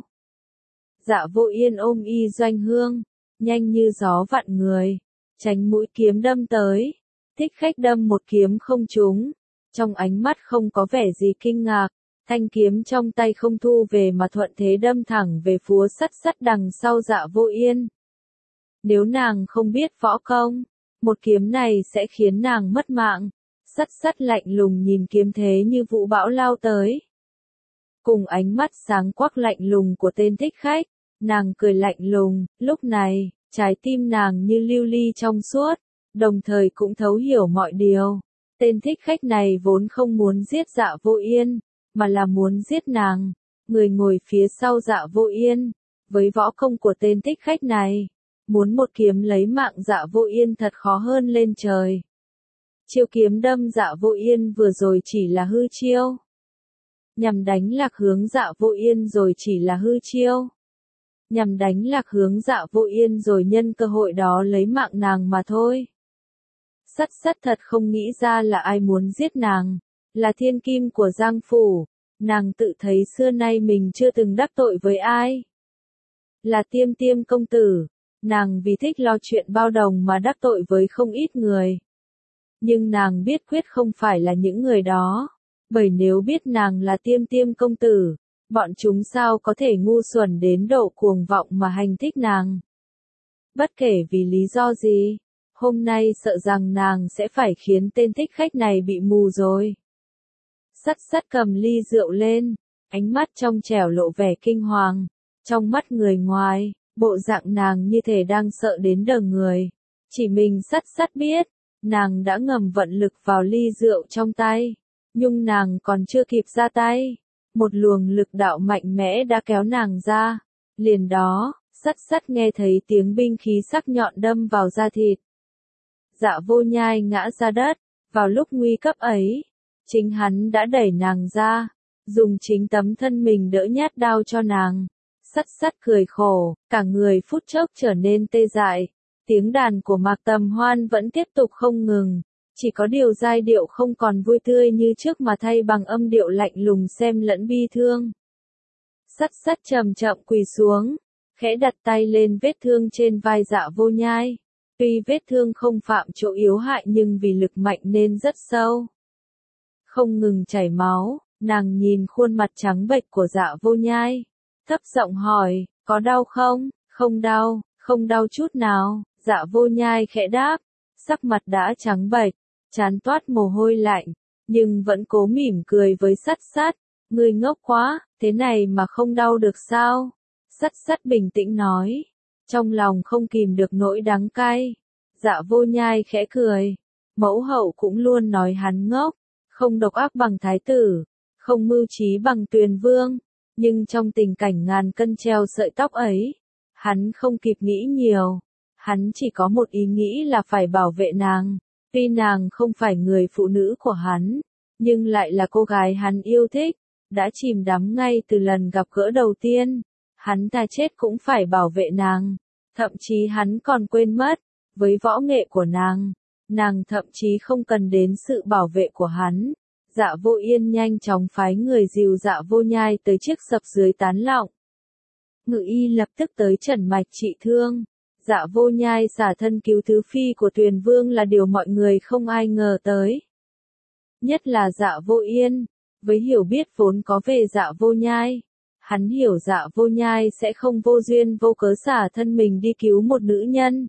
Dạ Vô Yên ôm Y Doanh Hương, nhanh như gió vặn người, tránh mũi kiếm đâm tới. Thích khách đâm một kiếm không trúng, trong ánh mắt không có vẻ gì kinh ngạc, thanh kiếm trong tay không thu về mà thuận thế đâm thẳng về phía Sắt Sắt đằng sau Dạ Vô Yên. Nếu nàng không biết võ công, một kiếm này sẽ khiến nàng mất mạng. Sắt Sắt lạnh lùng nhìn kiếm thế như vũ bão lao tới. Cùng ánh mắt sáng quắc lạnh lùng của tên thích khách, nàng cười lạnh lùng. Lúc này, trái tim nàng như lưu ly trong suốt, đồng thời cũng thấu hiểu mọi điều. Tên thích khách này vốn không muốn giết Dạ Vô Yên, mà là muốn giết nàng. Người ngồi phía sau Dạ Vô Yên, với võ công của tên thích khách này, muốn một kiếm lấy mạng Dạ Vô Yên thật khó hơn lên trời. Chiêu kiếm đâm Dạ Vô Yên vừa rồi chỉ là hư chiêu. Nhằm đánh lạc hướng Dạ Vô Yên rồi chỉ là hư chiêu. Nhằm đánh lạc hướng Dạ Vô Yên rồi nhân cơ hội đó lấy mạng nàng mà thôi. Sắt Sắt thật không nghĩ ra là ai muốn giết nàng, là thiên kim của Giang Phủ. Nàng tự thấy xưa nay mình chưa từng đắc tội với ai. Là Tiêm Tiêm công tử, nàng vì thích lo chuyện bao đồng mà đắc tội với không ít người. Nhưng nàng biết quyết không phải là những người đó, bởi nếu biết nàng là Tiêm Tiêm công tử, bọn chúng sao có thể ngu xuẩn đến độ cuồng vọng mà hành thích nàng. Bất kể vì lý do gì, hôm nay sợ rằng nàng sẽ phải khiến tên thích khách này bị mù rồi. Sắt Sắt cầm ly rượu lên, ánh mắt trong trẻo lộ vẻ kinh hoàng. Trong mắt người ngoài, bộ dạng nàng như thể đang sợ đến đờ người. Chỉ mình Sắt Sắt biết, nàng đã ngầm vận lực vào ly rượu trong tay. Nhưng nàng còn chưa kịp ra tay, một luồng lực đạo mạnh mẽ đã kéo nàng ra. Liền đó, Sắt Sắt nghe thấy tiếng binh khí sắc nhọn đâm vào da thịt. Dạ Vô Nhai ngã ra đất, Vào lúc nguy cấp ấy, chính hắn đã đẩy nàng ra, dùng chính tấm thân mình đỡ nhát đau cho nàng. Sắt sắt cười khổ, cả người phút chốc trở nên tê dại. Tiếng đàn của Mạc Tầm Hoan vẫn tiếp tục không ngừng, chỉ có điều giai điệu không còn vui tươi như trước mà thay bằng âm điệu lạnh lùng xen lẫn bi thương. Sắt sắt chậm chậm quỳ xuống, khẽ đặt tay lên vết thương trên vai Dạ Vô Nhai. Tuy vết thương không phạm chỗ yếu hại nhưng vì lực mạnh nên rất sâu. Không ngừng chảy máu, nàng nhìn khuôn mặt trắng bệch của Dạ Vô Nhai. Thấp giọng hỏi, có đau không? Không đau, không đau chút nào. Dạ Vô Nhai khẽ đáp, sắc mặt đã trắng bệch, trán toát mồ hôi lạnh, nhưng vẫn cố mỉm cười với Sắt Sắt. Ngươi ngốc quá, thế này mà không đau được sao? Sắt Sắt bình tĩnh nói, trong lòng không kìm được nỗi đắng cay. Dạ Vô Nhai khẽ cười, mẫu hậu cũng luôn nói hắn ngốc, không độc ác bằng thái tử, không mưu trí bằng Tuyền Vương, nhưng trong tình cảnh ngàn cân treo sợi tóc ấy, hắn không kịp nghĩ nhiều, hắn chỉ có một ý nghĩ là phải bảo vệ nàng. Tuy nàng không phải người phụ nữ của hắn, nhưng lại là cô gái hắn yêu thích, đã chìm đắm ngay từ lần gặp gỡ đầu tiên. Hắn ta chết cũng phải bảo vệ nàng, thậm chí hắn còn quên mất, với võ nghệ của nàng thậm chí không cần đến sự bảo vệ của hắn. Dạ Vô Yên nhanh chóng phái người dìu Dạ Vô Nhai tới chiếc sập dưới tán lọng. Ngự y lập tức tới trần mạch trị thương. Dạ Vô Nhai xả thân cứu thứ phi của Tuyền Vương là điều mọi người không ai ngờ tới. Nhất là Dạ Vô Yên, với hiểu biết vốn có về Dạ Vô Nhai. Hắn hiểu Dạ Vô Nhai sẽ không vô duyên vô cớ xả thân mình đi cứu một nữ nhân.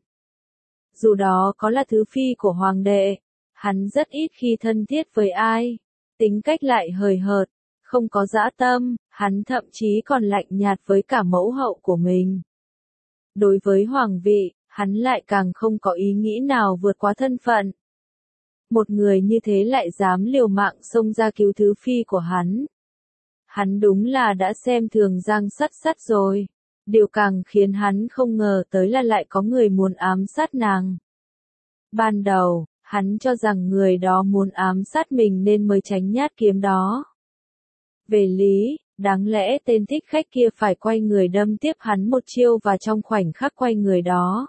Dù đó có là thứ phi của hoàng đệ, hắn rất ít khi thân thiết với ai. Tính cách lại hời hợt, không có dã tâm, hắn thậm chí còn lạnh nhạt với cả mẫu hậu của mình. Đối với hoàng vị, hắn lại càng không có ý nghĩ nào vượt quá thân phận. Một người như thế lại dám liều mạng xông ra cứu thứ phi của hắn. Hắn đúng là đã xem thường Giang Sắt Sắt rồi. Điều càng khiến hắn không ngờ tới là lại có người muốn ám sát nàng. Ban đầu, hắn cho rằng người đó muốn ám sát mình nên mới tránh nhát kiếm đó. Về lý, đáng lẽ tên thích khách kia phải quay người đâm tiếp hắn một chiêu và trong khoảnh khắc quay người đó.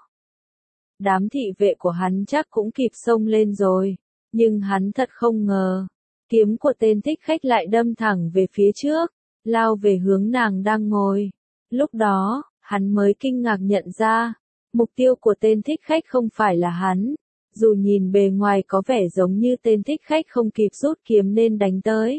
Đám thị vệ của hắn chắc cũng kịp xông lên rồi, nhưng hắn thật không ngờ. Kiếm của tên thích khách lại đâm thẳng về phía trước, lao về hướng nàng đang ngồi. Lúc đó, hắn mới kinh ngạc nhận ra, mục tiêu của tên thích khách không phải là hắn. Dù nhìn bề ngoài có vẻ giống như tên thích khách không kịp rút kiếm nên đánh tới.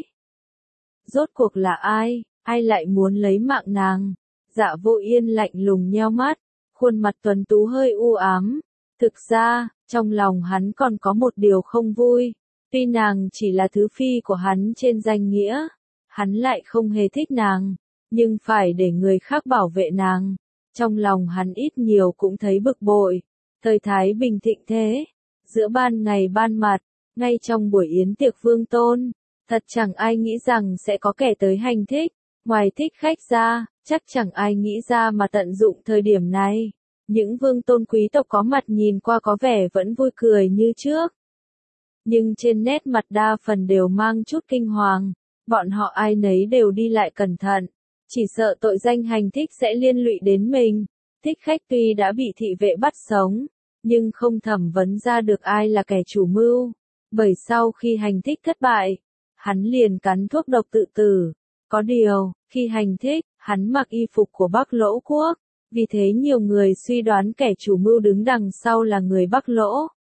Rốt cuộc là ai, ai lại muốn lấy mạng nàng? Dạ Vô Yên lạnh lùng nheo mắt, khuôn mặt tuấn tú hơi u ám. Thực ra, trong lòng hắn còn có một điều không vui. Tuy nàng chỉ là thứ phi của hắn trên danh nghĩa, hắn lại không hề thích nàng, nhưng phải để người khác bảo vệ nàng. Trong lòng hắn ít nhiều cũng thấy bực bội. Thời Thái Bình thịnh thế, giữa ban ngày ban mặt, ngay trong buổi yến tiệc vương tôn, thật chẳng ai nghĩ rằng sẽ có kẻ tới hành thích. Ngoài thích khách ra, chắc chẳng ai nghĩ ra mà tận dụng thời điểm này. Những vương tôn quý tộc có mặt nhìn qua có vẻ vẫn vui cười như trước. Nhưng trên nét mặt đa phần đều mang chút kinh hoàng, bọn họ ai nấy đều đi lại cẩn thận, chỉ sợ tội danh hành thích sẽ liên lụy đến mình. Thích khách tuy đã bị thị vệ bắt sống, nhưng không thẩm vấn ra được ai là kẻ chủ mưu, bởi sau khi hành thích thất bại, hắn liền cắn thuốc độc tự tử. Có điều, khi hành thích, hắn mặc y phục của Bắc Lỗ quốc, vì thế nhiều người suy đoán kẻ chủ mưu đứng đằng sau là người Bắc Lỗ.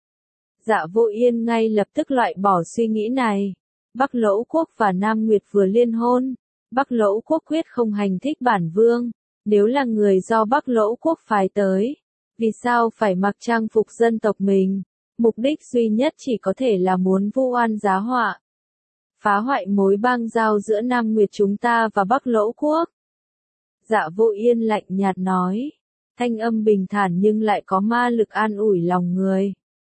Dạ Vô Yên ngay lập tức loại bỏ suy nghĩ này. Bắc Lỗ quốc và Nam Nguyệt vừa liên hôn. Bắc Lỗ quốc quyết không hành thích bản vương. Nếu là người do Bắc Lỗ quốc phái tới, vì sao phải mặc trang phục dân tộc mình? Mục đích duy nhất chỉ có thể là muốn vu oan giá họa, phá hoại mối bang giao giữa Nam Nguyệt chúng ta và Bắc Lỗ quốc. Dạ Vô Yên lạnh nhạt nói, thanh âm bình thản nhưng lại có ma lực an ủi lòng người.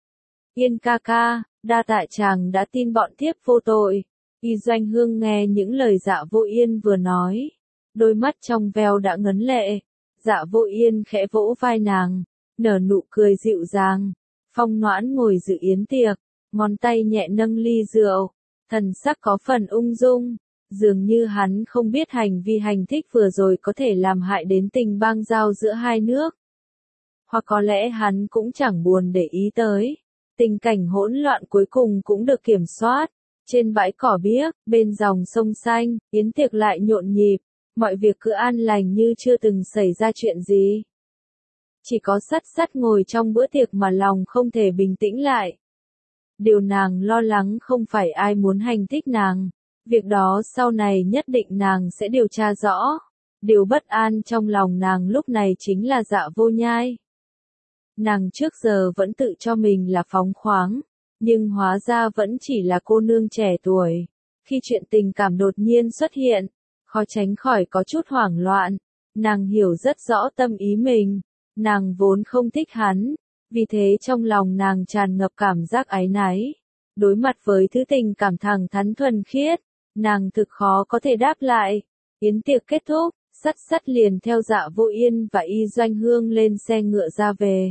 Yên ca ca, đa tạ chàng đã tin bọn thiếp vô tội. Y Doanh Hương nghe những lời Dạ Vô Yên vừa nói, đôi mắt trong veo đã ngấn lệ. Dạ Vô Yên khẽ vỗ vai nàng, nở nụ cười dịu dàng. Phong Noãn ngồi dự yến tiệc, ngón tay nhẹ nâng ly rượu, thần sắc có phần ung dung, dường như hắn không biết hành vi hành thích vừa rồi có thể làm hại đến tình bang giao giữa hai nước. Hoặc có lẽ hắn cũng chẳng buồn để ý tới. Tình cảnh hỗn loạn cuối cùng cũng được kiểm soát. Trên bãi cỏ biếc, bên dòng sông xanh, yến tiệc lại nhộn nhịp, mọi việc cứ an lành như chưa từng xảy ra chuyện gì. Chỉ có Sắt Sắt ngồi trong bữa tiệc mà lòng không thể bình tĩnh lại. Điều nàng lo lắng không phải ai muốn hành thích nàng. Việc đó sau này nhất định nàng sẽ điều tra rõ. Điều bất an trong lòng nàng lúc này chính là Dạ Vô Nhai. Nàng trước giờ vẫn tự cho mình là phóng khoáng, nhưng hóa ra vẫn chỉ là cô nương trẻ tuổi. Khi chuyện tình cảm đột nhiên xuất hiện, khó tránh khỏi có chút hoảng loạn. Nàng hiểu rất rõ tâm ý mình, nàng vốn không thích hắn, vì thế trong lòng nàng tràn ngập cảm giác áy náy. Đối mặt với thứ tình cảm thẳng thắn thuần khiết, nàng thực khó có thể đáp lại. Yến tiệc kết thúc, Sắt Sắt liền theo Dạ Vô Yên và Y Doanh Hương lên xe ngựa ra về.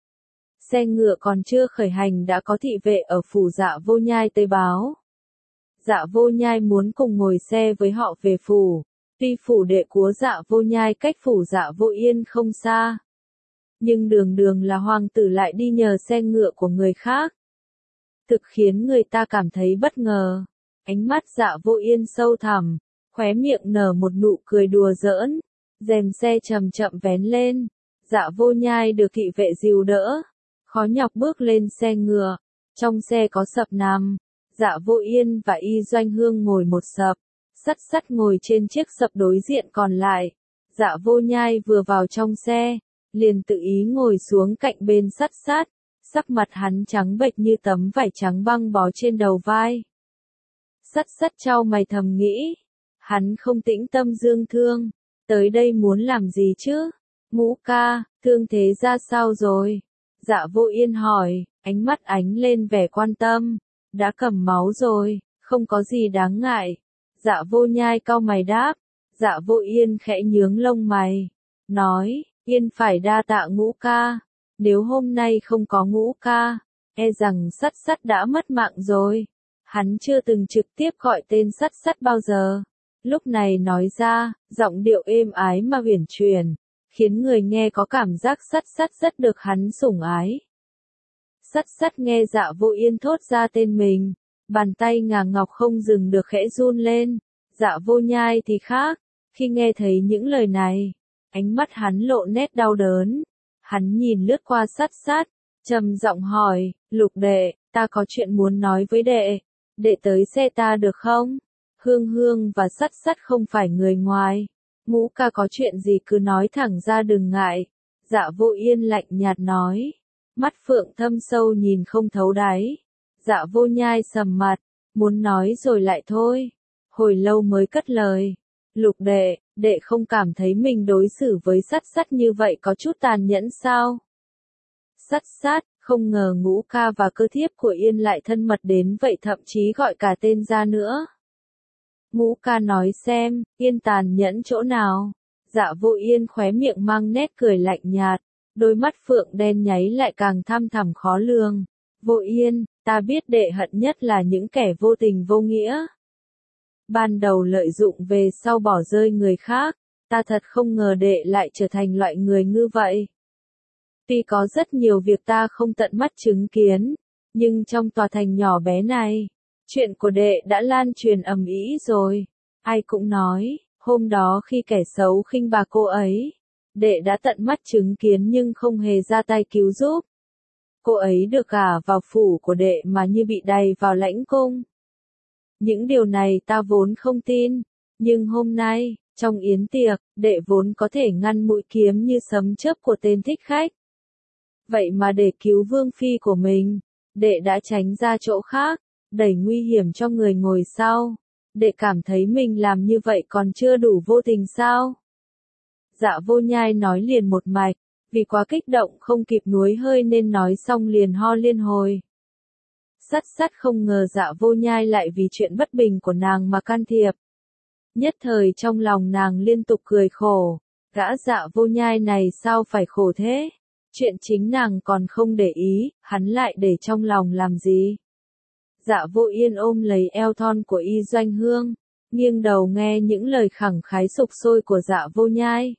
Xe ngựa còn chưa khởi hành đã có thị vệ ở phủ Dạ Vô Nhai tới báo. Dạ Vô Nhai muốn cùng ngồi xe với họ về phủ. Tuy phủ đệ của Dạ Vô Nhai cách phủ Dạ Vô Yên không xa, nhưng đường đường là hoàng tử lại đi nhờ xe ngựa của người khác. Thực khiến người ta cảm thấy bất ngờ. Ánh mắt Dạ Vô Yên sâu thẳm, khóe miệng nở một nụ cười đùa giỡn. Rèm xe chậm chậm vén lên. Dạ Vô Nhai được thị vệ dìu đỡ, khó nhọc bước lên xe ngựa. Trong xe có Sập nằm, Dạ Vô Yên và Y Doanh Hương ngồi một sập. Sắt Sắt ngồi trên chiếc sập đối diện còn lại. Dạ Vô Nhai vừa vào trong xe, liền tự ý ngồi xuống cạnh bên Sắt Sắt. Sắc mặt hắn trắng bệch như tấm vải trắng băng bó trên đầu vai. Sắt Sắt chau mày thầm nghĩ, hắn không tĩnh tâm dương thương, tới đây muốn làm gì chứ? Ngũ ca, thương thế ra sao rồi? Dạ Vô Yên hỏi, ánh mắt ánh lên vẻ quan tâm. Đã cầm máu rồi, không có gì đáng ngại. Dạ Vô Nhai cau mày đáp. Dạ Vô Yên khẽ nhướng lông mày, nói, Yên phải đa tạ Ngũ ca. Nếu hôm nay không có Ngũ ca, e rằng Sắt Sắt đã mất mạng rồi. Hắn chưa từng trực tiếp gọi tên Sắt Sắt bao giờ. Lúc này nói ra, giọng điệu êm ái mà uyển chuyển, khiến người nghe có cảm giác Sắt Sắt rất được hắn sủng ái. Sắt Sắt nghe Dạ Vô Yên thốt ra tên mình, bàn tay ngà ngọc không dừng được khẽ run lên. Dạ Vô Nhai thì khác, khi nghe thấy những lời này, ánh mắt hắn lộ nét đau đớn. Hắn nhìn lướt qua Sắt Sắt, trầm giọng hỏi, Lục đệ, ta có chuyện muốn nói với đệ. Đệ tới xe ta được không? Hương Hương và Sắt Sắt không phải người ngoài. Ngũ ca có chuyện gì cứ nói thẳng ra đừng ngại. Dạ Vô Yên lạnh nhạt nói. Mắt phượng thâm sâu nhìn không thấu đáy. Dạ Vô Nhai sầm mặt, muốn nói rồi lại thôi. Hồi lâu mới cất lời. Lục đệ, đệ không cảm thấy mình đối xử với Sắt Sắt như vậy có chút tàn nhẫn sao? Sắt Sắt, không ngờ Ngũ ca và cơ thiếp của Yên lại thân mật đến vậy, thậm chí gọi cả tên ra nữa. Ngũ ca nói xem, Yên tàn nhẫn chỗ nào? Dạ Vô Yên khóe miệng mang nét cười lạnh nhạt, đôi mắt phượng đen nháy lại càng thăm thẳm khó lường. Vô Yên, ta biết đệ hận nhất là những kẻ vô tình vô nghĩa. Ban đầu lợi dụng về sau bỏ rơi người khác, ta thật không ngờ đệ lại trở thành loại người như vậy. Tuy có rất nhiều việc ta không tận mắt chứng kiến, nhưng trong tòa thành nhỏ bé này, chuyện của đệ đã lan truyền ầm ĩ rồi. Ai cũng nói, hôm đó khi kẻ xấu khinh bà cô ấy, đệ đã tận mắt chứng kiến nhưng không hề ra tay cứu giúp. Cô ấy được gả vào phủ của đệ mà như bị đày vào lãnh cung. Những điều này ta vốn không tin, nhưng hôm nay, trong yến tiệc, đệ vốn có thể ngăn mũi kiếm như sấm chớp của tên thích khách. Vậy mà để cứu vương phi của mình, đệ đã tránh ra chỗ khác, đẩy nguy hiểm cho người ngồi sau. Đệ cảm thấy mình làm như vậy còn chưa đủ vô tình sao? Dạ Vô Nhai nói liền một mạch, vì quá kích động không kịp nuối hơi nên nói xong liền ho liên hồi. Sắt Sắt không ngờ Dạ Vô Nhai lại vì chuyện bất bình của nàng mà can thiệp. Nhất thời trong lòng nàng liên tục cười khổ, gã Dạ Vô Nhai này sao phải khổ thế? Chuyện chính nàng còn không để ý, hắn lại để trong lòng làm gì? Dạ Vô Yên ôm lấy eo thon của Y Doanh Hương, nghiêng đầu nghe những lời khẳng khái sục sôi của Dạ Vô Nhai.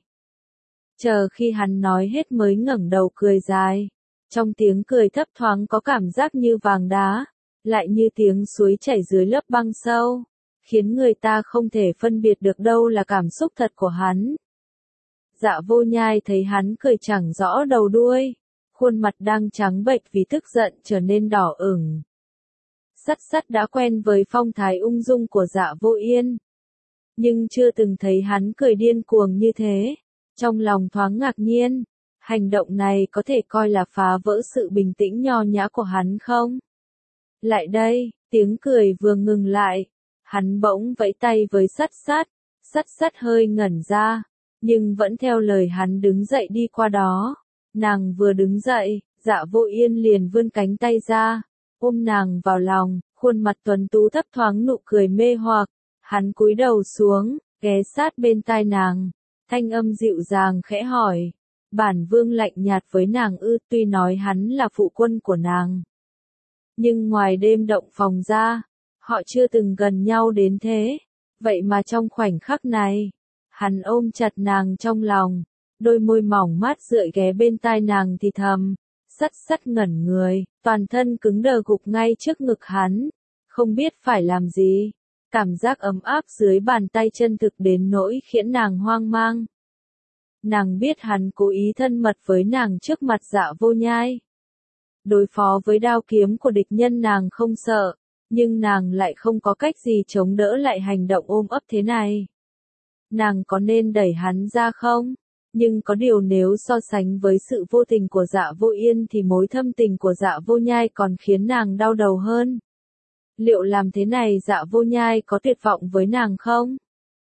Chờ khi hắn nói hết mới ngẩng đầu cười dài. Trong tiếng cười thấp thoáng có cảm giác như vàng đá, lại như tiếng suối chảy dưới lớp băng sâu, khiến người ta không thể phân biệt được đâu là cảm xúc thật của hắn. Dạ Vô Nhai thấy hắn cười chẳng rõ đầu đuôi, khuôn mặt đang trắng bệch vì tức giận trở nên đỏ ửng. Sắt đã quen với phong thái ung dung của Dạ Vô Yên, nhưng chưa từng thấy hắn cười điên cuồng như thế. Trong lòng thoáng ngạc nhiên, hành động này có thể coi là phá vỡ sự bình tĩnh nho nhã của hắn không? Lại đây, tiếng cười vừa ngừng lại, hắn bỗng vẫy tay với Sắt hơi ngẩn ra, nhưng vẫn theo lời hắn đứng dậy đi qua đó. Nàng vừa đứng dậy, Dạ Vô Yên liền vươn cánh tay ra, ôm nàng vào lòng, khuôn mặt tuấn tú thấp thoáng nụ cười mê hoặc. Hắn cúi đầu xuống, ghé sát bên tai nàng, thanh âm dịu dàng khẽ hỏi. Bản Vương lạnh nhạt với nàng ư? Tuy nói hắn là phụ quân của nàng, nhưng ngoài đêm động phòng ra, họ chưa từng gần nhau đến thế. Vậy mà trong khoảnh khắc này, hắn ôm chặt nàng trong lòng, đôi môi mỏng mát dựa ghé bên tai nàng thì thầm. Sắt ngẩn người, toàn thân cứng đờ gục ngay trước ngực hắn, không biết phải làm gì. Cảm giác ấm áp dưới bàn tay chân thực đến nỗi khiến nàng hoang mang. Nàng biết hắn cố ý thân mật với nàng trước mặt Dạ Vô Nhai. Đối phó với đao kiếm của địch nhân nàng không sợ, nhưng nàng lại không có cách gì chống đỡ lại hành động ôm ấp thế này. Nàng có nên đẩy hắn ra không? Nhưng có điều nếu so sánh với sự vô tình của Dạ Vô Yên thì mối thâm tình của Dạ Vô Nhai còn khiến nàng đau đầu hơn. Liệu làm thế này Dạ Vô Nhai có tuyệt vọng với nàng không?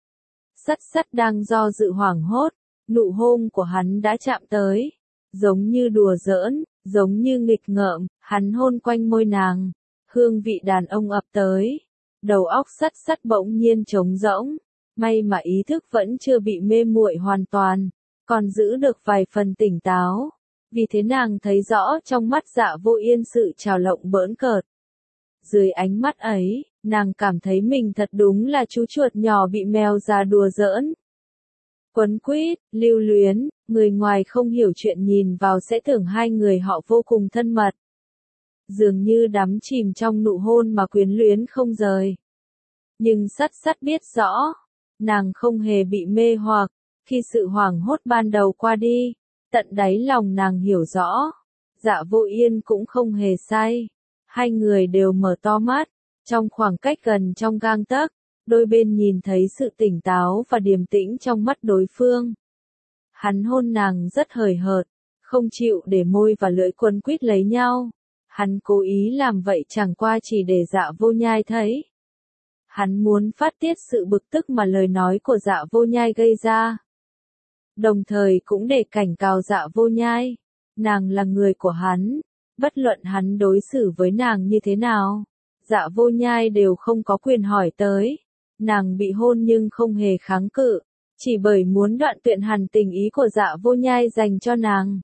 Sắt đang do dự hoảng hốt, nụ hôn của hắn đã chạm tới. Giống như đùa giỡn, giống như nghịch ngợm, hắn hôn quanh môi nàng. Hương vị đàn ông ập tới. Đầu óc Sắt bỗng nhiên trống rỗng. May mà ý thức vẫn chưa bị mê muội hoàn toàn, còn giữ được vài phần tỉnh táo. Vì thế nàng thấy rõ trong mắt Dạ Vô Yên sự trào lộng bỡn cợt. Dưới ánh mắt ấy, nàng cảm thấy mình thật đúng là chú chuột nhỏ bị mèo già đùa giỡn. Quấn quýt, lưu luyến, người ngoài không hiểu chuyện nhìn vào sẽ tưởng hai người họ vô cùng thân mật. Dường như đắm chìm trong nụ hôn mà quyến luyến không rời. Nhưng Sắt biết rõ, nàng không hề bị mê hoặc. Khi sự hoảng hốt ban đầu qua đi, tận đáy lòng nàng hiểu rõ. Dạ Vô Yên cũng không hề say. Hai người đều mở to mắt, trong khoảng cách gần trong gang tấc, đôi bên nhìn thấy sự tỉnh táo và điềm tĩnh trong mắt đối phương. Hắn hôn nàng rất hời hợt, không chịu để môi và lưỡi quấn quýt lấy nhau. Hắn cố ý làm vậy chẳng qua chỉ để Dạ Vô Nhai thấy. Hắn muốn phát tiết sự bực tức mà lời nói của Dạ Vô Nhai gây ra. Đồng thời cũng để cảnh cáo Dạ Vô Nhai, nàng là người của hắn. Bất luận hắn đối xử với nàng như thế nào, Dạ Vô Nhai đều không có quyền hỏi tới. Nàng bị hôn nhưng không hề kháng cự, chỉ bởi muốn đoạn tuyệt hẳn tình ý của Dạ Vô Nhai dành cho nàng.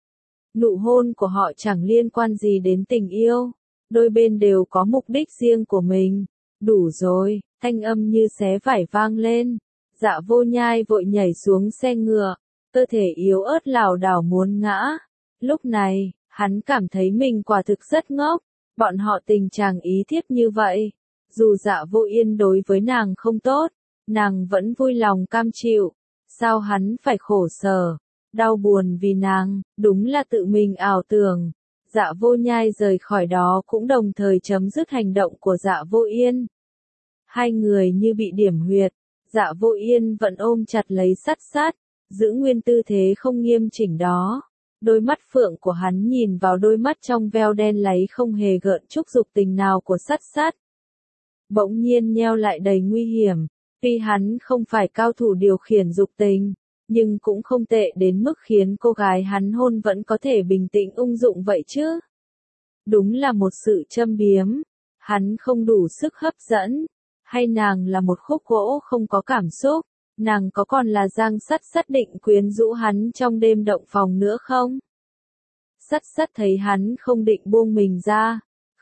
Nụ hôn của họ chẳng liên quan gì đến tình yêu, đôi bên đều có mục đích riêng của mình. Đủ rồi, thanh âm như xé vải vang lên. Dạ Vô Nhai vội nhảy xuống xe ngựa, cơ thể yếu ớt lảo đảo muốn ngã. Lúc này, hắn cảm thấy mình quả thực rất ngốc, bọn họ tình chàng ý thiếp như vậy. Dù Dạ Vô Yên đối với nàng không tốt, nàng vẫn vui lòng cam chịu. Sao hắn phải khổ sở, đau buồn vì nàng, đúng là tự mình ảo tưởng. Dạ Vô Nhai rời khỏi đó cũng đồng thời chấm dứt hành động của Dạ Vô Yên. Hai người như bị điểm huyệt, Dạ Vô Yên vẫn ôm chặt lấy Sắt, giữ nguyên tư thế không nghiêm chỉnh đó. Đôi mắt phượng của hắn nhìn vào đôi mắt trong veo đen láy không hề gợn chút dục tình nào của Sắt. Bỗng nhiên nheo lại đầy nguy hiểm, tuy hắn không phải cao thủ điều khiển dục tình, nhưng cũng không tệ đến mức khiến cô gái hắn hôn vẫn có thể bình tĩnh ung dung vậy chứ. Đúng là một sự châm biếm, hắn không đủ sức hấp dẫn, hay nàng là một khúc gỗ không có cảm xúc, nàng có còn là Giang Sắt định quyến rũ hắn trong đêm động phòng nữa không? Sắt thấy hắn không định buông mình ra,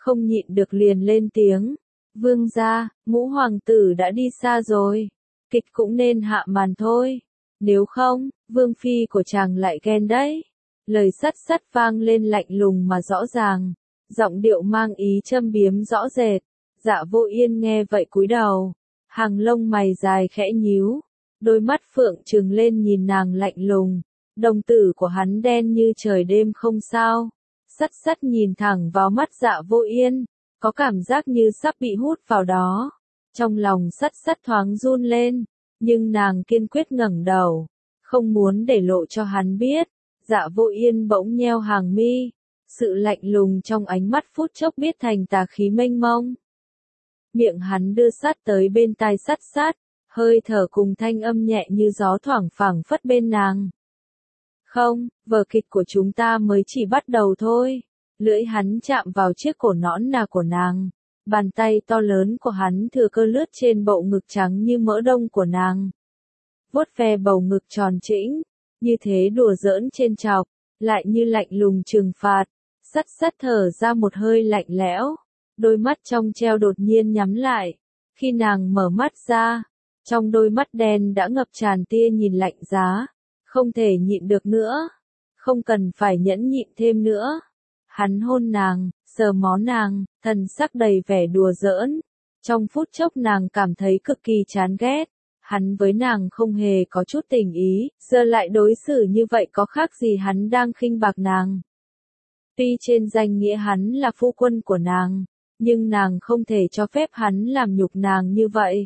không nhịn được liền lên tiếng. Vương gia, ngũ hoàng tử đã đi xa rồi. Kịch cũng nên hạ màn thôi. Nếu không, vương phi của chàng lại ghen đấy. Lời sắt sắt vang lên lạnh lùng mà rõ ràng. Giọng điệu mang ý châm biếm rõ rệt. Dạ Vô Yên nghe vậy cúi đầu. Hàng lông mày dài khẽ nhíu. Đôi mắt phượng trừng lên nhìn nàng lạnh lùng. Đồng tử của hắn đen như trời đêm không sao. Sắt sắt nhìn thẳng vào mắt Dạ Vô Yên. Có cảm giác như sắp bị hút vào đó. Trong lòng sắt sắt thoáng run lên. Nhưng nàng kiên quyết ngẩng đầu. Không muốn để lộ cho hắn biết. Dạ Vô Yên bỗng nheo hàng mi. Sự lạnh lùng trong ánh mắt phút chốc biết thành tà khí mênh mông. Miệng hắn đưa sát tới bên tai sắt sắt. Hơi thở cùng thanh âm nhẹ như gió thoảng phảng phất bên nàng. Không, vở kịch của chúng ta mới chỉ bắt đầu thôi. Lưỡi hắn chạm vào chiếc cổ nõn nà của nàng. Bàn tay to lớn của hắn thừa cơ lướt trên bộ ngực trắng như mỡ đông của nàng. Vuốt ve bầu ngực tròn trĩnh. Như thế đùa giỡn trên chọc. Lại như lạnh lùng trừng phạt. Sắt sắt thở ra một hơi lạnh lẽo. Đôi mắt trong treo đột nhiên nhắm lại. Khi nàng mở mắt ra. Trong đôi mắt đen đã ngập tràn tia nhìn lạnh giá. Không thể nhịn được nữa. Không cần phải nhẫn nhịn thêm nữa. Hắn hôn nàng, sờ mó nàng, thần sắc đầy vẻ đùa giỡn. Trong phút chốc nàng cảm thấy cực kỳ chán ghét. Hắn với nàng không hề có chút tình ý, giờ lại đối xử như vậy có khác gì hắn đang khinh bạc nàng. Tuy trên danh nghĩa hắn là phu quân của nàng, nhưng nàng không thể cho phép hắn làm nhục nàng như vậy.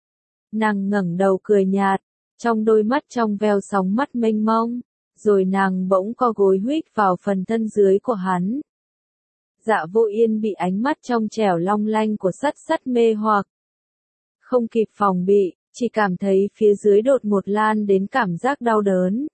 Nàng ngẩng đầu cười nhạt, trong đôi mắt trong veo sóng mắt mênh mông, rồi nàng bỗng co gối huých vào phần thân dưới của hắn. Dạ Vô Yên bị ánh mắt trong trẻo long lanh của sắt sắt mê hoặc. Không kịp phòng bị, chỉ cảm thấy phía dưới đột ngột lan đến cảm giác đau đớn.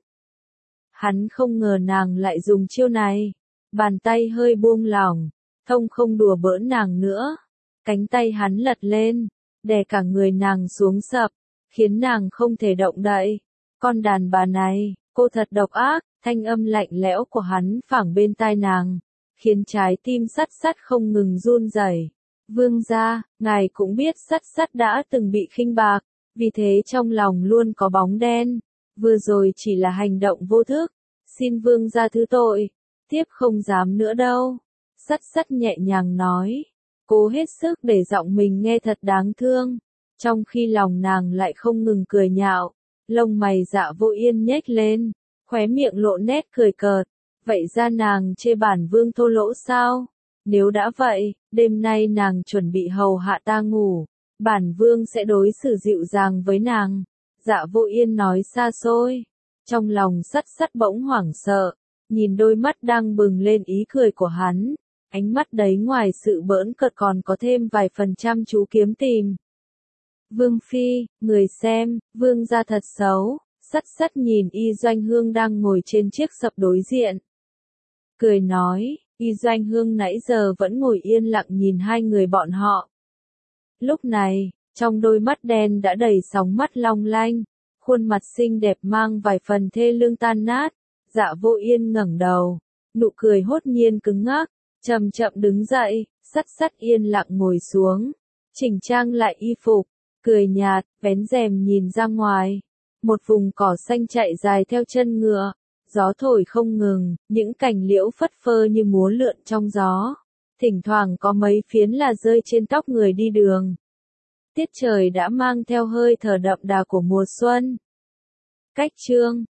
Hắn không ngờ nàng lại dùng chiêu này. Bàn tay hơi buông lỏng, thông không đùa bỡn nàng nữa. Cánh tay hắn lật lên, đè cả người nàng xuống sập, khiến nàng không thể động đậy. Con đàn bà này, cô thật độc ác, thanh âm lạnh lẽo của hắn phảng bên tai nàng, khiến trái tim sắt sắt không ngừng run rẩy. Vương gia, ngài cũng biết sắt sắt đã từng bị khinh bạc, vì thế trong lòng luôn có bóng đen. Vừa rồi chỉ là hành động vô thức, xin vương gia thứ tội, tiếp không dám nữa đâu. Sắt sắt nhẹ nhàng nói, cố hết sức để giọng mình nghe thật đáng thương, trong khi lòng nàng lại không ngừng cười nhạo. Lông mày Dạ Vô Yên nhếch lên, khóe miệng lộ nét cười cợt. Vậy ra nàng chê bản vương thô lỗ sao? Nếu đã vậy, đêm nay nàng chuẩn bị hầu hạ ta ngủ, bản vương sẽ đối xử dịu dàng với nàng. Dạ Vô Yên nói xa xôi, trong lòng sắt sắt bỗng hoảng sợ, nhìn đôi mắt đang bừng lên ý cười của hắn, ánh mắt đấy ngoài sự bỡn cợt còn có thêm vài phần chăm chú kiếm tìm. Vương phi, người xem, vương gia thật xấu. Sắt sắt nhìn Y Doanh Hương đang ngồi trên chiếc sập đối diện. Cười nói, Y Doanh Hương nãy giờ vẫn ngồi yên lặng nhìn hai người bọn họ. Lúc này, trong đôi mắt đen đã đầy sóng mắt long lanh, khuôn mặt xinh đẹp mang vài phần thê lương tan nát. Dạ Vô Yên ngẩng đầu, nụ cười hốt nhiên cứng ngắc, chậm chậm đứng dậy, sắt sắt yên lặng ngồi xuống, chỉnh trang lại y phục, cười nhạt, vén rèm nhìn ra ngoài. Một vùng cỏ xanh chạy dài theo chân ngựa, gió thổi không ngừng, những cành liễu phất phơ như múa lượn trong gió. Thỉnh thoảng có mấy phiến là rơi trên tóc người đi đường. Tiết trời đã mang theo hơi thở đậm đà của mùa xuân. Cách chương